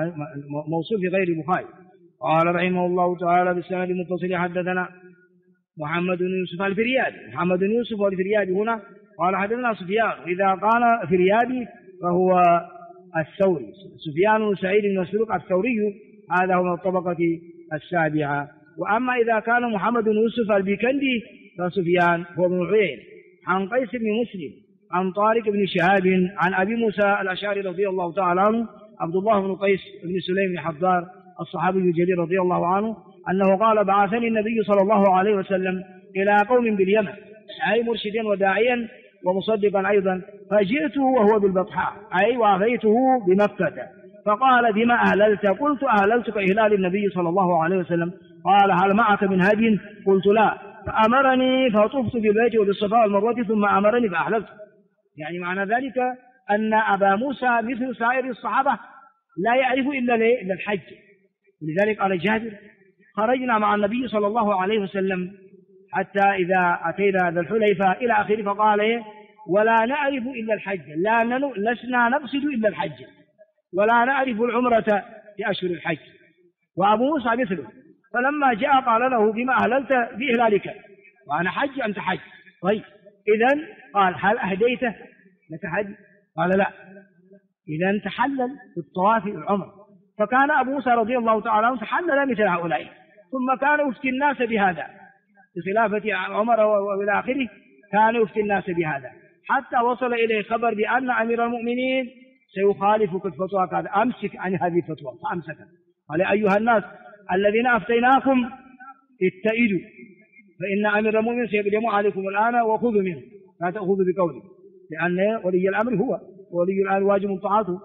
موصول في غير البخاري. قال رحمه الله تعالى بالسند المتصل حدثنا محمد بن يوسف الفريابي. محمد بن يوسف الفريابي هنا قال حدثنا سفيان، إذا قال فريابي فهو الثوري، سفيان بن سعيد بن مسروق الثوري، هذا هو من الطبقة السابعة. وأما إذا كان محمد بن يوسف البيكندي فسفيان هو بن عيينة عن قيس بن مسلم عن طارق بن شهاب عن أبي موسى الأشعري رضي الله تعالى عنه عبد الله بن قيس بن سليم بن حضار الصحابي الجليل رضي الله عنه أنه قال بعثني النبي صلى الله عليه وسلم إلى قوم باليمن، أي مرشدا وداعيا ومصدقا أيضا، فجئته وهو بالبطحاء أي وافيته بمكة، فقال بما أهللت؟ قلت أهللت كإهلال النبي صلى الله عليه وسلم. قال هل معك من هدي؟ قلت لا، فأمرني فطفت بالبيت وبالصفا والمروة ثم أمرني فأهللت. يعني معنى ذلك أن أبا موسى مثل سائر الصحابة لا يعرف إلا الحج. ولذلك قال جابر خرجنا مع النبي صلى الله عليه وسلم حتى إذا أتينا ذا الحليفة إلى آخره، فقال ولا نعرف إلا الحج، لسنا نقصد إلا الحج، ولا نعرف العمرة في أشهر الحج. وأبو موسى مثله، فلما جاء قال له بما أهللت بإهلالك؟ وأنا حج أنت حج. طيب إذن قال هل أهديته لك حج؟ قال لا. إذن تحلل بالطواف العمر. فكان أبو موسى رضي الله تعالى عنه تحلل مثل هؤلاء، ثم كان يفتي الناس بهذا بخلافة عمر وإلى آخره، كان يفتي الناس بهذا حتى وصل إليه خبر بأن أمير المؤمنين سيخالفك الفتوى كذا، أمسك عن هذه الفتوى. فأمسك قال أيها الناس الذين أفتيناكم اتئدوا، فإن أمير المؤمنين سيقدم عليكم الآن وخذوا منه، لا تأخذوا بقوله، لأن ولي الأمر هو ولي الأمر واجب طاعته،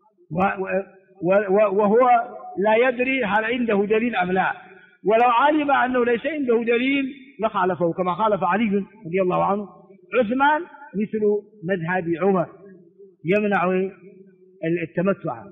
وهو لا يدري هل عنده دليل أم لا، ولو علم أنه ليس عنده دليل لخالفه كما خالف علي رضي الله عنه. عثمان مثل مذهب عمر يمنع التمتع،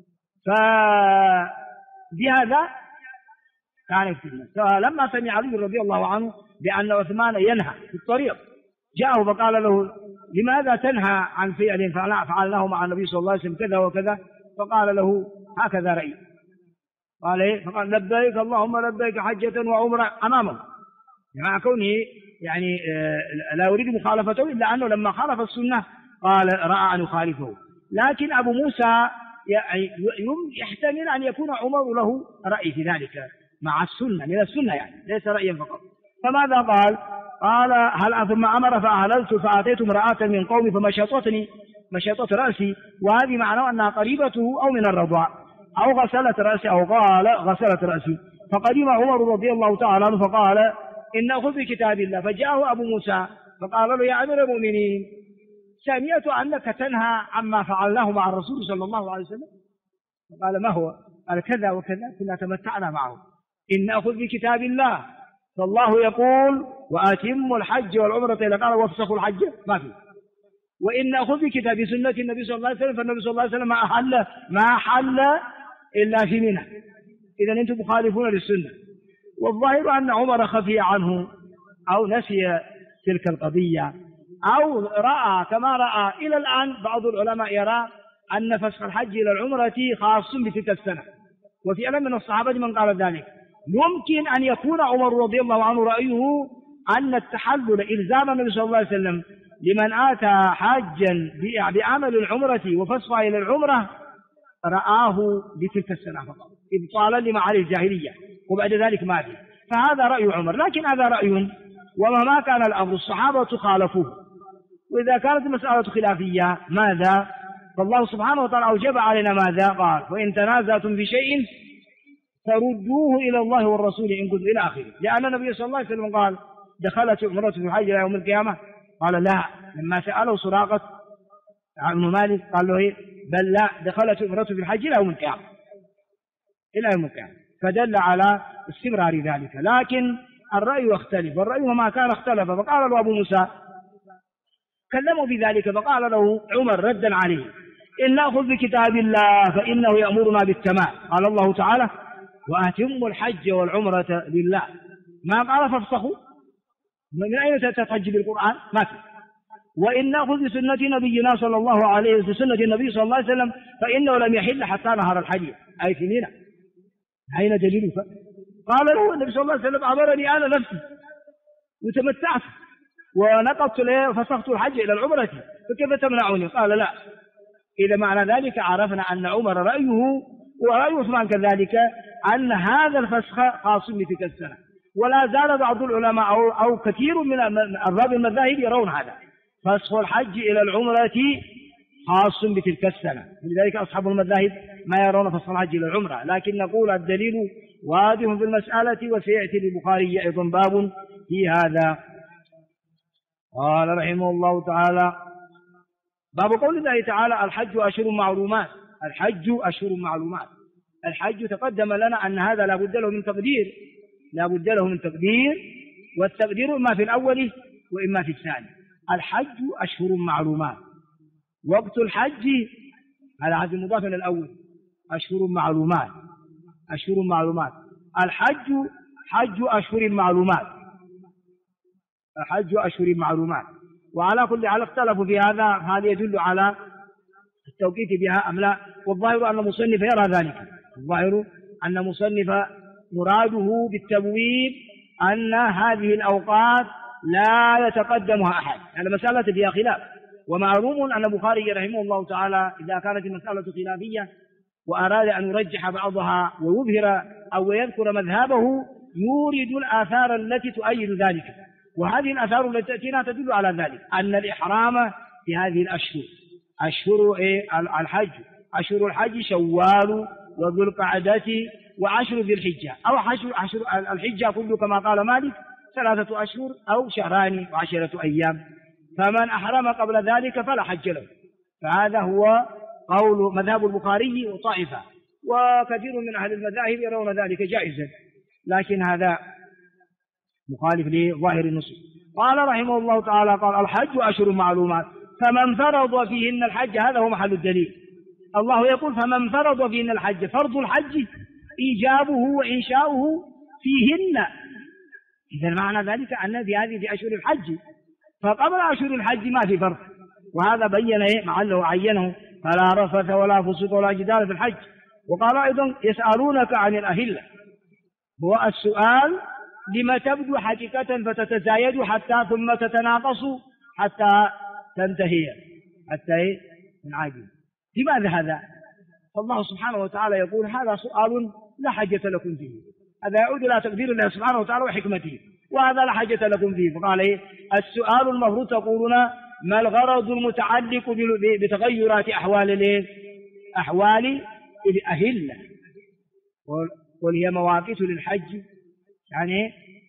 فبهذا كان يفتي الناس. فلما سمع علي رضي الله عنه بأن عثمان ينهى في الطريق جاءه فقال له لماذا تنهى عن فعل فعلناه مع النبي صلى الله عليه وسلم كذا وكذا؟ فقال له هكذا رأيي. قال إيه؟ فقال لبيك اللهم لبيك حجة وعمرة أمامه، مع كونه يعني لا يريد مخالفته، إلا أنه لما خالف السنة قال رأى أن يخالفه. لكن أبو موسى يحتمل أن يكون عمر له رأي في ذلك مع السنة، من السنة يعني ليس رأيا فقط. فماذا قال؟ قال هل ثم أمر فأهللت فأتيت امرأة من قومي فمشطتني مشطت رأسي، وهذه معناه أنها قريبته أو من الرضاع، أو غسلت رأسي، أو قال غسلت رأسي. فقدم عمر رضي الله تعالى عنه فقال إن أخذ بكتاب الله. فجاءه أبو موسى فقال له يا أمير المؤمنين سمعت أنك تنهى عما فعلناه مع الرسول صلى الله عليه وسلم. فقال ما هو؟ قال كذا وكذا كنا تمتعنا معه. إن أخذ بكتاب الله، فالله يقول وأتموا الحج والعمرة إلى قال وافسخوا الحج، ما في. وإن أخذ بكتاب سنة النبي صلى الله عليه وسلم، فالنبي صلى الله عليه وسلم ما حل إلا في منى. إذن أنتم مخالفون للسنة. والظاهر أن عمر خفي عنه أو نسي تلك القضية، أو رأى كما رأى إلى الآن بعض العلماء يرى أن فسخ الحج إلى العمرة خاص بتلك السنة، وفعلا من الصحابة من قال ذلك. يمكن أن يكون عمر رضي الله عنه رأيه أن التحلل إلزام النبي صلى الله عليه وسلم لمن آتى حاجا بعمل العمرة وفسخها إلى العمرة رآه بتلك السنة فقط إبطالا لما عليه الجاهلية، وبعد ذلك ما فيه. فهذا رأي عمر، لكن هذا رأي وما كان الأمر الصحابة خالفوه. وإذا كانت المسألة خلافية ماذا؟ فالله سبحانه وتعالى أوجب علينا ماذا؟ قال وإن تنازعتم في شيء فردوه إلى الله والرسول إن كنتم إلى آخره. لأن النبي صلى الله عليه وسلم قال دخلت عمرة في الحج إلى يوم القيامة؟ قال لا. لما سأله سراقة بن مالك قال له بل لا، دخلت عمرة في الحج إلى يوم القيامة، إلى يوم القيامة، فدل على استمرار ذلك. لكن الرأي يختلف، والرأي وما كان اختلف. فقال له أبو موسى كلموا بذلك، فقال له عمر ردا عليه: إن نأخذ بكتاب الله فإنه يأمرنا بالتمام. قال الله تعالى: وأتموا الحج والعمرة لله. ما قال فافسخوا. من أين تتحج بالقرآن؟ ما في. وإن نأخذ بسنة نبينا صلى الله عليه وسلم، سنة النبي صلى الله عليه وسلم، فإنه لم يحل حتى نهر الحديث، أي في منى. أين دليلك؟ قال له النبي صلى الله عليه وسلم: أمرني أنا نفسي وتمتعت ونقضت فسخت الحج إلى العمرة، فكيف تمنعني؟ قال: لا. إذا معنى ذلك عرفنا أن عمر رأيه ورأي عثمان كذلك أن هذا الفسخ خاص بتلك السنة، ولا زال بعض العلماء أو كثير من أرباب المذاهب يرون هذا، فسخ الحج إلى العمرة خاص بتلك السنة. لذلك أصحاب المذاهب ما يرون فسخ الحج إلى العمرة، لكن نقول الدليل واضح في المسألة، وسيأتي للبخاري أيضا باب في هذا. قال رحمه الله تعالى: باب قول الله تعالى: الحج أشهر معلومات. الحج أشهر معلومات. الحج تقدم لنا أن هذا لا بد له من تقدير، لا بد له من تقدير، والتقدير إما في الأول وإما في الثاني. الحج أشهر معلومات. وقت الحج على هذا المضاف إلى الأول، أشهر معلومات، أشهر معلومات. الحج حج أشهر معلومات، الحج أشهر معلومات. وعلى كل حال اختلفوا في هذا يدل على التوقيت بها أم لا، والظاهر أن المصنف يرى ذلك، الظاهر أن المصنف مراده بالتبويب أن هذه الأوقات لا يتقدمها أحد، يعني مسألة فيها خلاف. ومعلوم أن البخاري رحمه الله تعالى إذا كانت المسألة خلافية وأراد أن يرجح بعضها ويظهر أو يذكر مذهبه يورد الآثار التي تؤيد ذلك، وهذه الآثار التي تأتينا تدل على ذلك، أن الإحرام في هذه الأشهر، أشهر الحج، أشهر الحج شوال وذو القعدة وعشر ذي الحجة، أو عشر الحجة كله كما قال مالك 3 أشهر أو شهران و10 أيام، فمن أحرم قبل ذلك فلا حج له. فهذا هو قول مذهب البخاري وطائفة، وكثير من أهل المذاهب يرون ذلك جائزا، لكن هذا مخالف لظاهر النصوص. قال رحمه الله تعالى: قال: الحج أشهر معلومات فمن فرض فيهن الحج. هذا هو محل الدليل. الله يقول: فمن فرض فيهن الحج. فرض الحج إيجابه وإنشاؤه فيهن. إذا معنى ذلك أن في هذه أشهر الحج، فقبل أشهر الحج ما في فرض، وهذا بين محله عينه: فلا رفث ولا فسوق ولا جدال في الحج. وقال أيضا: يسألونك عن الأهلة. هو السؤال لما تبدو حقيقة فتتزايد حتى ثم تتناقص حتى تنتهي، حتى تنعجل. لماذا هذا؟ فالله سبحانه وتعالى يقول: هذا سؤال لا حاجة لكم فيه. هذا يعود إلى تقدير الله سبحانه وتعالى وحكمته، وهذا لا حاجة لكم فيه. فقال: السؤال المفروض تقولون: ما الغرض المتعلق بتغيرات أحوال الأهلة؟ قل هي مواقيت للحج، يعني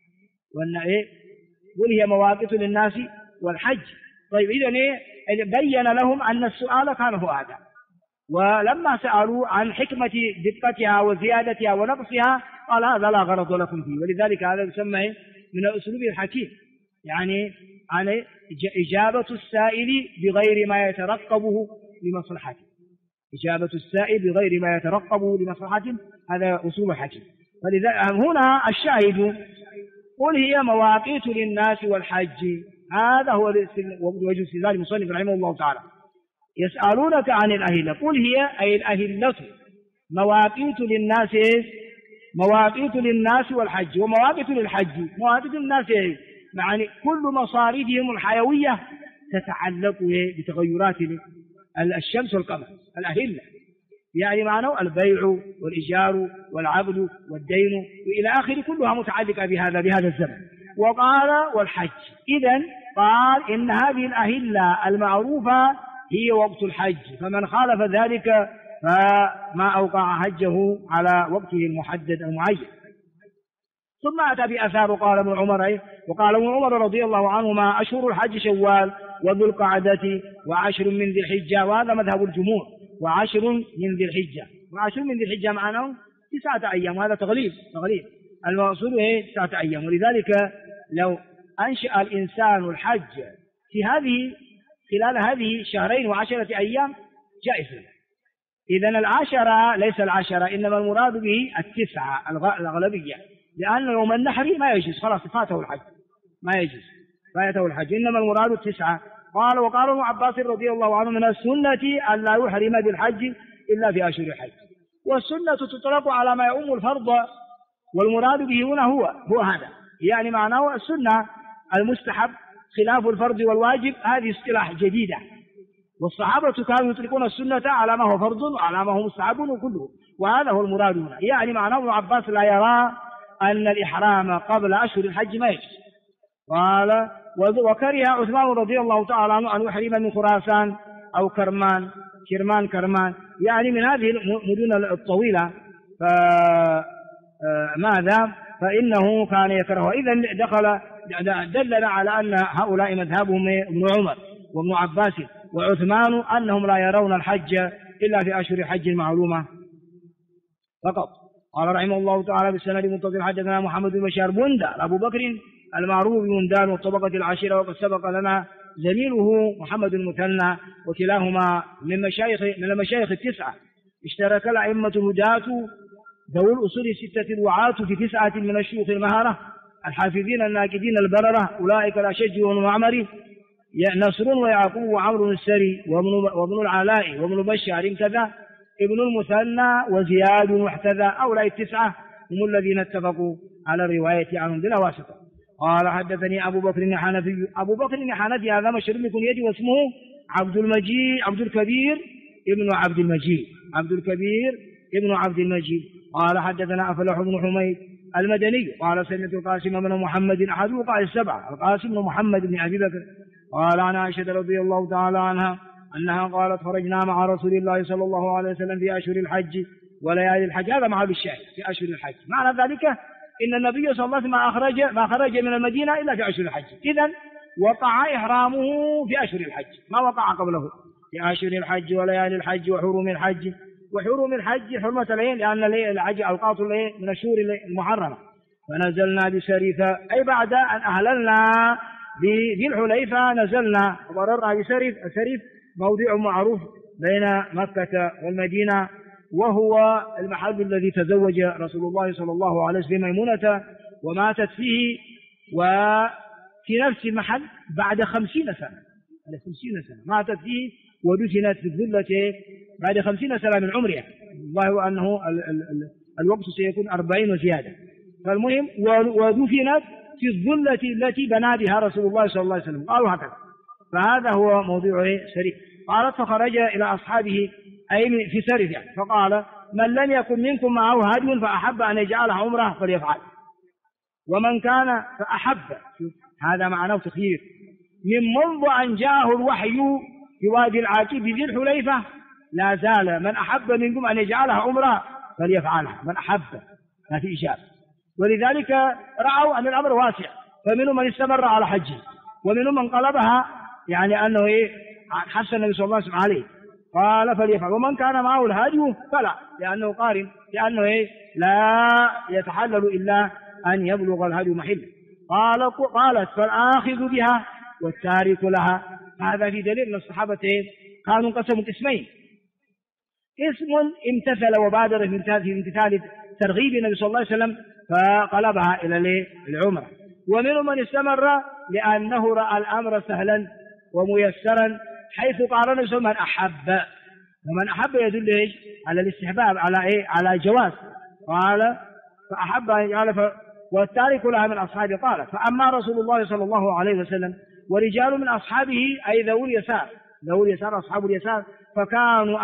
قل هي مواقيت للناس والحج. طيب إذن بين لهم أن السؤال كان هو هذا، ولما سألوا عن حكمة دقتها وزيادتها ونقصها قال: هذا لا غرض لكم فيه. ولذلك هذا يسمى من الأسلوب الحكيم، يعني عن إجابة السائل بغير ما يترقبه لمصلحته، إجابة السائل بغير ما يترقبه لمصلحته، هذا أسلوب حكيم. فلذلك هنا الشاهد: قل هي مواقيت للناس والحج. هذا هو وجه استدلال المصنف رحمه الله تعالى. يسألونك عن الأهلة، قل هي أي الأهلة مواقيت للناس، مواقيت للناس والحج. ومواقيت للحج مواقيت للناس يعني كل مصاريفهم الحيوية تتعلق بتغيرات الشمس والقمر، الأهلة يعني معناه البيع والإيجار والعقد والدين وإلى آخره، كلها متعلقة بهذا الزمن. وقال: والحج. إذن قال إن هذه الأهلة المعروفة هي وقت الحج، فمن خالف ذلك فما أوقع حجه على وقته المحدد المعين. ثم أتى بأثار قال ابن عمر، وقال ابن عمر رضي الله عنهما: أشهر الحج شوال وذو القعدة وعشر من ذي الحجة. وهذا مذهب الجمهور، وعشر من ذي الحجة. وعشر من ذي الحجة معناه 9 أيام، وهذا تغليب المقصود هي 9 أيام. ولذلك لو أنشأ الإنسان الحج خلال هذه 2 و10 أيام جائز. إذن 10 ليس 10، إنما المراد به 9 الأغلبية، لأن يوم النحر ما يجوز، خلاص فاته الحج، ما يجوز، فاته الحج، إنما المراد 9. قال وقال ابن عباس رضي الله عنه: من السنة أن لا يحرم بالحج إلا في أشهر الحج. والسنة تطلق على ما يؤم الفرض، والمراد به هنا هو هذا، يعني معناه السنة المستحب خلاف الفرض والواجب. هذه اصطلاح جديدة، والصحابة كانوا يطلقون السنة على ما هو فرض وعلى ما هو مستحب وكله، وهذا هو المراد هنا. يعني معناه ابن عباس لا يرى أن الإحرام قبل أشهر الحج ما يجوز. قال وكره عثمان رضي الله تعالى عنه أن يحرم من خراسان أو كرمان، يعني من هذه المدن الطويلة، فماذا؟ فإنه كان يكره. إذن دلنا على أن هؤلاء مذهبهم ابن عمر وابن عباس وعثمان أنهم لا يرون الحج إلا في أشهر الحج المعلومة فقط. قال رحمه الله تعالى بالسند المتصل: حدثنا محمد بن بشار بندار أبو بكر المعروف بمندان والطبقة العاشرة، وقد سبق لنا زميله محمد المثنى، وكلاهما من المشايخ 9. اشترك الأئمة الهداة ذوي الأصول 6 الوعاة في 9 من الشيوخ المهرة الحافظين الناكدين البررة، أولئك الأشج والمعمري نصر ويعقوب وعمرو السري وابن العلاء وابن بشار كذا، ابن المثنى وزياد محتذى. هؤلاء 9 هم الذين اتفقوا على الرواية عنهم بلا واسطة. قال حدثني أبو بكر الحنفي. أبو بكر الحنفي هذا مشهور بكنيته واسمه عبد الكبير ابن عبد المجيد. قال حدثنا أفلح بن حميد المدني قال سمعت القاسم بن محمد أحد وقع 7 القاسم بن محمد بن أبي بكر. قال عن عائشة رضي الله تعالى عنها أنها قالت: خرجنا مع رسول الله صلى الله عليه وسلم في أشهر الحج وليالي الحج. هذا محل الشاهد في أشهر الحج. معنى ذلك إن النبي صلى الله عليه وسلم ما خرج من المدينة إلا في أشهر الحج. إذن وقع إحرامه في أشهر الحج، ما وقع قبله، في أشهر الحج وليالي الحج وحرم الحج. وحرم الحج حرمة العين، لأن الحج أوقات من الشهور المحرمة. فنزلنا بسريفة، أي بعد أن أهللنا بذي الحليفة نزلنا ومررنا بسريف. السريف موضع معروف بين مكة والمدينة، وهو المحل الذي تزوج رسول الله صلى الله عليه وسلم ميمونة وماتت فيه، وفي نفس المحل بعد 50 سنة ماتت فيه ودفنت في الذلة بعد 50 سنة من عمرها. الله أنه الوقت سيكون 40 وزيادة. فالمهم ودفنت في الذلة التي بنى بها رسول الله صلى الله عليه وسلم. قالوا هكذا. فهذا هو موضوع سريف. قالت: فخرج إلى أصحابه، أي في سرف يعني، فقال: من لم يكن منكم معه هدي فأحب أن يجعل عمره فليفعل، ومن كان فأحب. هذا معناه تخيير. من منذ أن جاءه الوحي في وادي العاكف ذي الحليفة لا زال من أحب منكم أن يجعلها عمره فليفعلها، من أحب، ما في إجابة. ولذلك رأوا أن الأمر واسع، فمنهم من استمر على حجه، ومنهم من قلبها، يعني أنه حث النبي صلى الله عليه وسلم عليه، قال فليفعل. ومن كان معه الهدي فلا، لأنه قارن، لأنه لا يتحلل إلا أن يبلغ الهدي محله. قالت: فالآخذ بها والتارك لها. هذا في دليل أن الصحابة كانوا قسموا قسمين: اسم امتثل وبادر في امتثال ترغيب النبي صلى الله عليه وسلم فقلبها إلى العمرة، ومنهم من استمر لأنه رأى الأمر سهلا وميسرا، حيث قال النبي صلى الله عليه وسلم: من أحب. ومن أحب يدل على الاستحباب، على جواز. قال: فأحب أن يجعل والتارك لها من أصحابه. قال: فأما رسول الله صلى الله عليه وسلم ورجال من أصحابه، أي ذوي اليسار أصحاب اليسار، فكانوا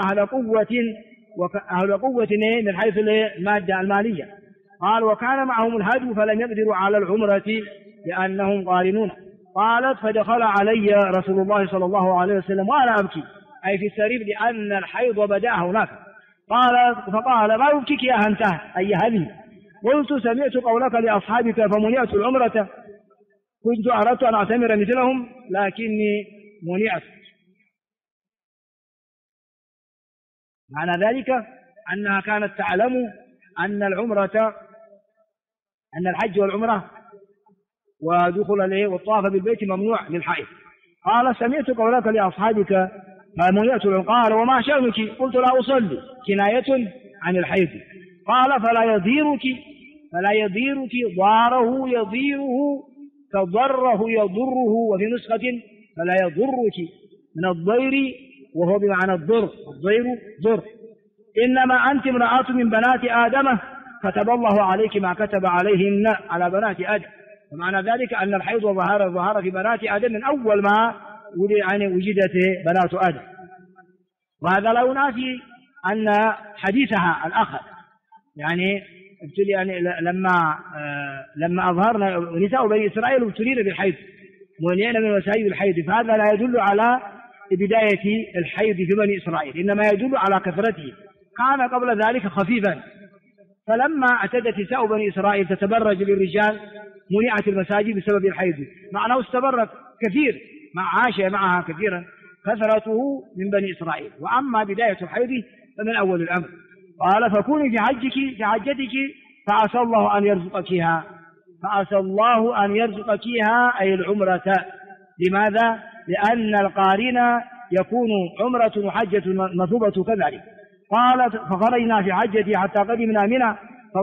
أهل قوة من حيث المادة المالية. قال: وكان معهم الهدي فلم يقدروا على العمرة لأنهم قارنون. قالت: فدخل علي رسول الله صلى الله عليه وسلم وأنا أبكي، أي في السرير، لأن الحيض بدأ هناك. فقال: ما يبكيك يا هنته، أي هذه؟ قلت: سمعت قولك لأصحابك فمنعت العمرة، كنت أردت أن أعتمر مثلهم لكني منعت. معنى ذلك أنها كانت تعلم أن الحج والعمرة ودخول والطواف بالبيت ممنوع للحائض، قال سمعت قولك لأصحابك فمنعت. قال وما شأنك؟ قلت لا أصلي، كناية عن الحيض. قال فلا يضيرك ضاره يضيره كضره يضره، وفي نسخة فلا يضرك من الضير، وهو بمعنى الضر، الضير ضر. إنما أنت امرأة من بنات آدم كتب الله عليك ما كتب عليهن على بنات آدم. ومعنى ذلك أن الحيض ظهر في بنات آدم من أول ما وجدت بنات آدم. وهذا لا ينافي أن حديثها الآخر يعني لما أظهرنا نساء بني إسرائيل ابتلين بالحيض منعن من مساجد الحيض، فهذا لا يدل على بداية الحيض في بني إسرائيل، إنما يدل على كثرته. كان قبل ذلك خفيفا، فلما اعتدت نساء بني إسرائيل تتبرج للرجال منعت المساجد بسبب الحيض، معناه استمرت كثير عاش معها كثيرا كثرته من بني إسرائيل. وأما بداية الحيض فمن أول الأمر. قال فكوني في حجتك فعسى الله أن يرزقكيها أي العمرة. لماذا؟ لأن القارن يكون عمرة وحجة مثوبة كذلك. قال فخرجنا في حجتي حتى قدمنا منى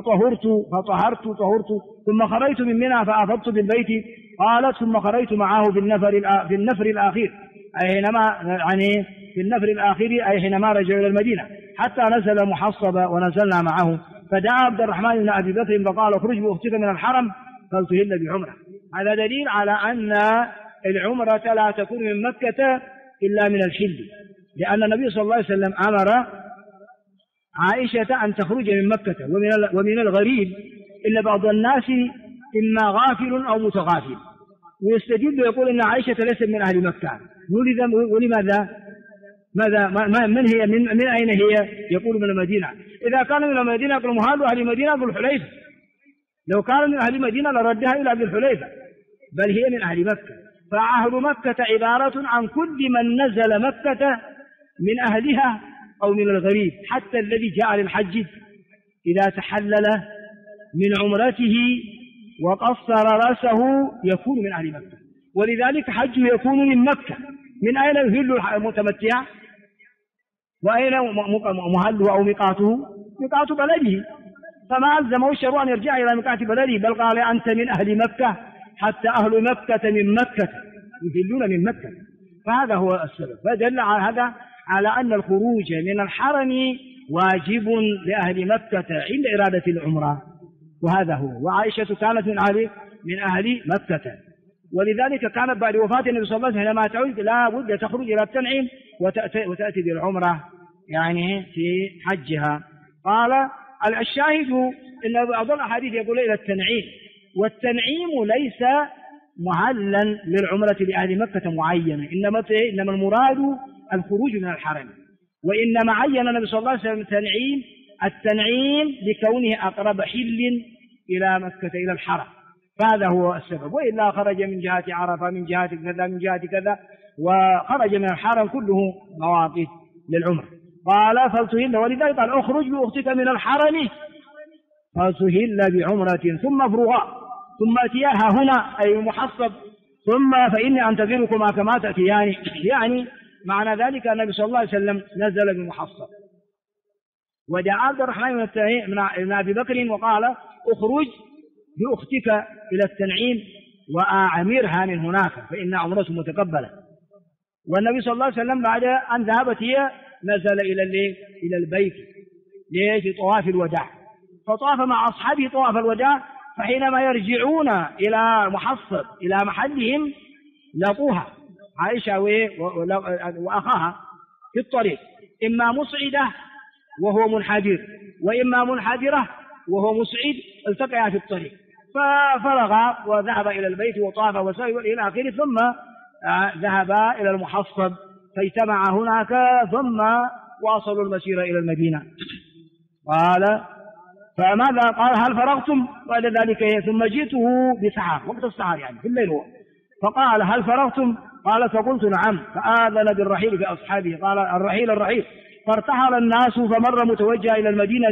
فطهرت ثم خرجت من منى فأفضت بالبيت. قالت ثم خرجت معه في النفر الأخير أي حينما رجعوا إلى المدينة حتى نزل محصبا ونزلنا معه. فدعا عبد الرحمن بن أبي بكر فقال اخرج بأختك من الحرم فلتهل بعمرة. هذا دليل على أن العمرة لا تكون من مكة إلا من الحل، لأن النبي صلى الله عليه وسلم أمر عائشة أن تخرج من مكة ومن الغريب إلا بعض الناس إما غافل أو متغافل، ويستدل يقول إن عائشة ليست من أهل مكة. ولماذا؟ من هي؟ من أين هي؟ يقول من المدينة. إذا كان من المدينة يقول مهال أهل المدينة يقول الحليفة، لو كان من أهل المدينة لردها إلى ابن الحليفة، بل هي من أهل مكة. فأهل مكة عبارة عن كل من نزل مكة من أهلها أو من الغريب، حتى الذي جاء للحج إذا تحلل من عمرته وقصر رأسه يكون من أهل مكة، ولذلك حجه يكون من مكة. من أين يهل المتمتع؟ وأين مهله أو ميقاته؟ ميقات بلده، فما ألزمه الشرع أن يرجع إلى ميقات بلده، بل قال أنت من أهل مكة حتى أهل مكة من مكة يهلون من مكة. فهذا هو السبب. فدل على هذا على أن الخروج من الحرم واجب لأهل مكة عند إرادة العمرة، وهذا هو. وعائشة كانت من أهل مكة، ولذلك كانت بعد وفاة النبي صلى الله عليه وسلم لما تعود لا بد تخرج إلى التنعيم وتأتي بالعمرة يعني في حجها. قال الشاهد إن بعض الأحاديث يقول إلى التنعيم، والتنعيم ليس محلا للعمرة لأهل مكة معينة، إنما المراد الخروج من الحرم. وإنما عين النبي صلى الله عليه وسلم التنعيم لكونه أقرب حل إلى مكة إلى الحرم، فهذا هو السبب. وإلا خرج من جهة عرفة من جهة كذا من جهة كذا، وخرج من الحرم كله مواقف للعمر. قال فلتهل، ولذلك قال اخرج بأختك من الحرم فلتهل بعمرة ثم افرغا ثم أتياها هنا أي محصب ثم فإني أنتظركما كما تأتيان. يعني معنى ذلك النبي صلى الله عليه وسلم نزل بمحصب، ودعا عبد الرحمن بن أبي بكر وقال اخرج بأختك إلى التنعيم وأعمرها من هناك فإن عمرته متقبلة. والنبي صلى الله عليه وسلم بعد أن ذهبت هي نزل إلى البيت لطواف الوداع، فطاف مع أصحابه طواف الوداع. فحينما يرجعون إلى محصب إلى محلهم لقوها عائشة وأخاها في الطريق، إما مصعدة وهو منحدر، وإما منحدرة وهو مسعد، التقيا في الطريق. ففرغ وذهب إلى البيت وطاف وسعى إلى آخره، ثم ذهب إلى المحصب فاجتمع هناك ثم واصلوا المسير إلى المدينة. قال فماذا؟ قال هل فرغتم؟ بعد ذلك ثم جئته بسحر وقت السحر يعني في الليل هو، فقال هل فرغتم؟ قال فقلت نعم. فآذن بالرحيل في أصحابه، قال الرحيل. فارتحل الناس فمر متوجه إلى المدينة،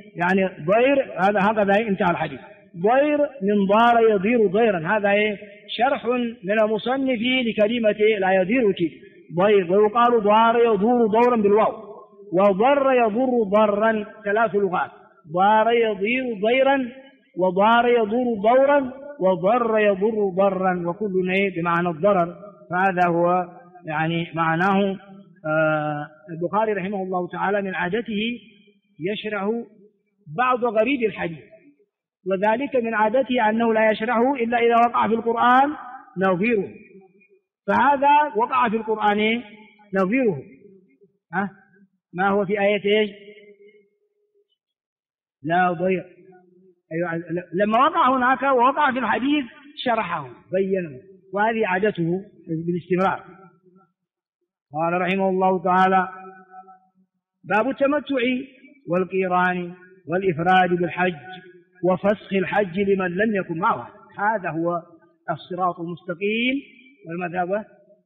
يعني ضير، هذا هكذا انتهى الحديث. ضير من ضار يضير ضيرا، هذا شرح من المصنف لكلمة لا يضيرك ضير، ويقال ضار يضور ضورا بالواو، وضر يضر ضرا، 3 لغات، ضار يضير ضيرا، وضار يضر ضورا، وضر يضر ضرا، وكل بمعنى الضرر. فهذا هو يعني معناه. البخاري رحمه الله تعالى من عادته يشرح بعض غريب الحديث، وذلك من عادته أنه لا يشرحه إلا إذا وقع في القرآن نظيره، فهذا وقع في القرآن نظيره. ما هو في آية لا ضير، أيوة، لما وقع هناك ووقع في الحديث شرحه بينه، وهذه عادته بالاستمرار. قال رحمه الله تعالى: باب التمتع والقيران والإفراد بالحج وفسخ الحج لمن لم يكن معه. هذا هو الصراط المستقيم والمذهب.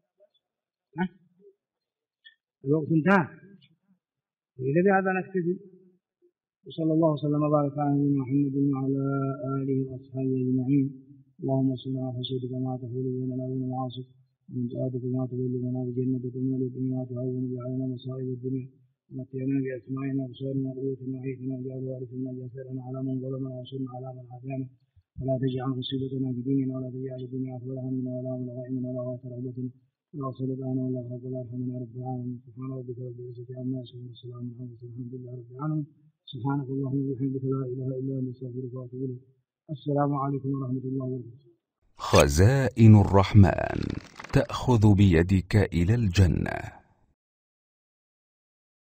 الوقت انتهى، إذا بهذا نكتفي، وصلى الله وسلم وبارك على نبينا محمد وعلى آله وأصحابه أجمعين. اللهم صل على خشيتك ما تحول بيننا وبين معاصيك، ومن طاعتك ما تبلغنا بجنتك، ومن اليقين ما تهون به علينا مصائب الدنيا، ومتعنا بأسماعنا وأبصارنا وقوتنا وحيثنا واجعل الوارث منا، جسرنا على من ظلمنا وانصرنا على من عادانا، ولا تجعل مصيبتنا في ديننا، ولا تجعل الدنيا أكبر همنا ولا مبلغ علمنا ولا غاية رغبتنا، ولا سلطان ولا خلق ولا ارحمنا يا رب العالمين. سبحان ربك رب العزة عما يصفون، والسلام على المرسلين، الحمد لله رب العالمين. سبحانك اللهم وبحمدك، لا إله إلا أنت، أستغفرك وأتوب إليك. السلام عليكم ورحمة الله وبركاته. خزائن الرحمن تأخذ بيدك إلى الجنة.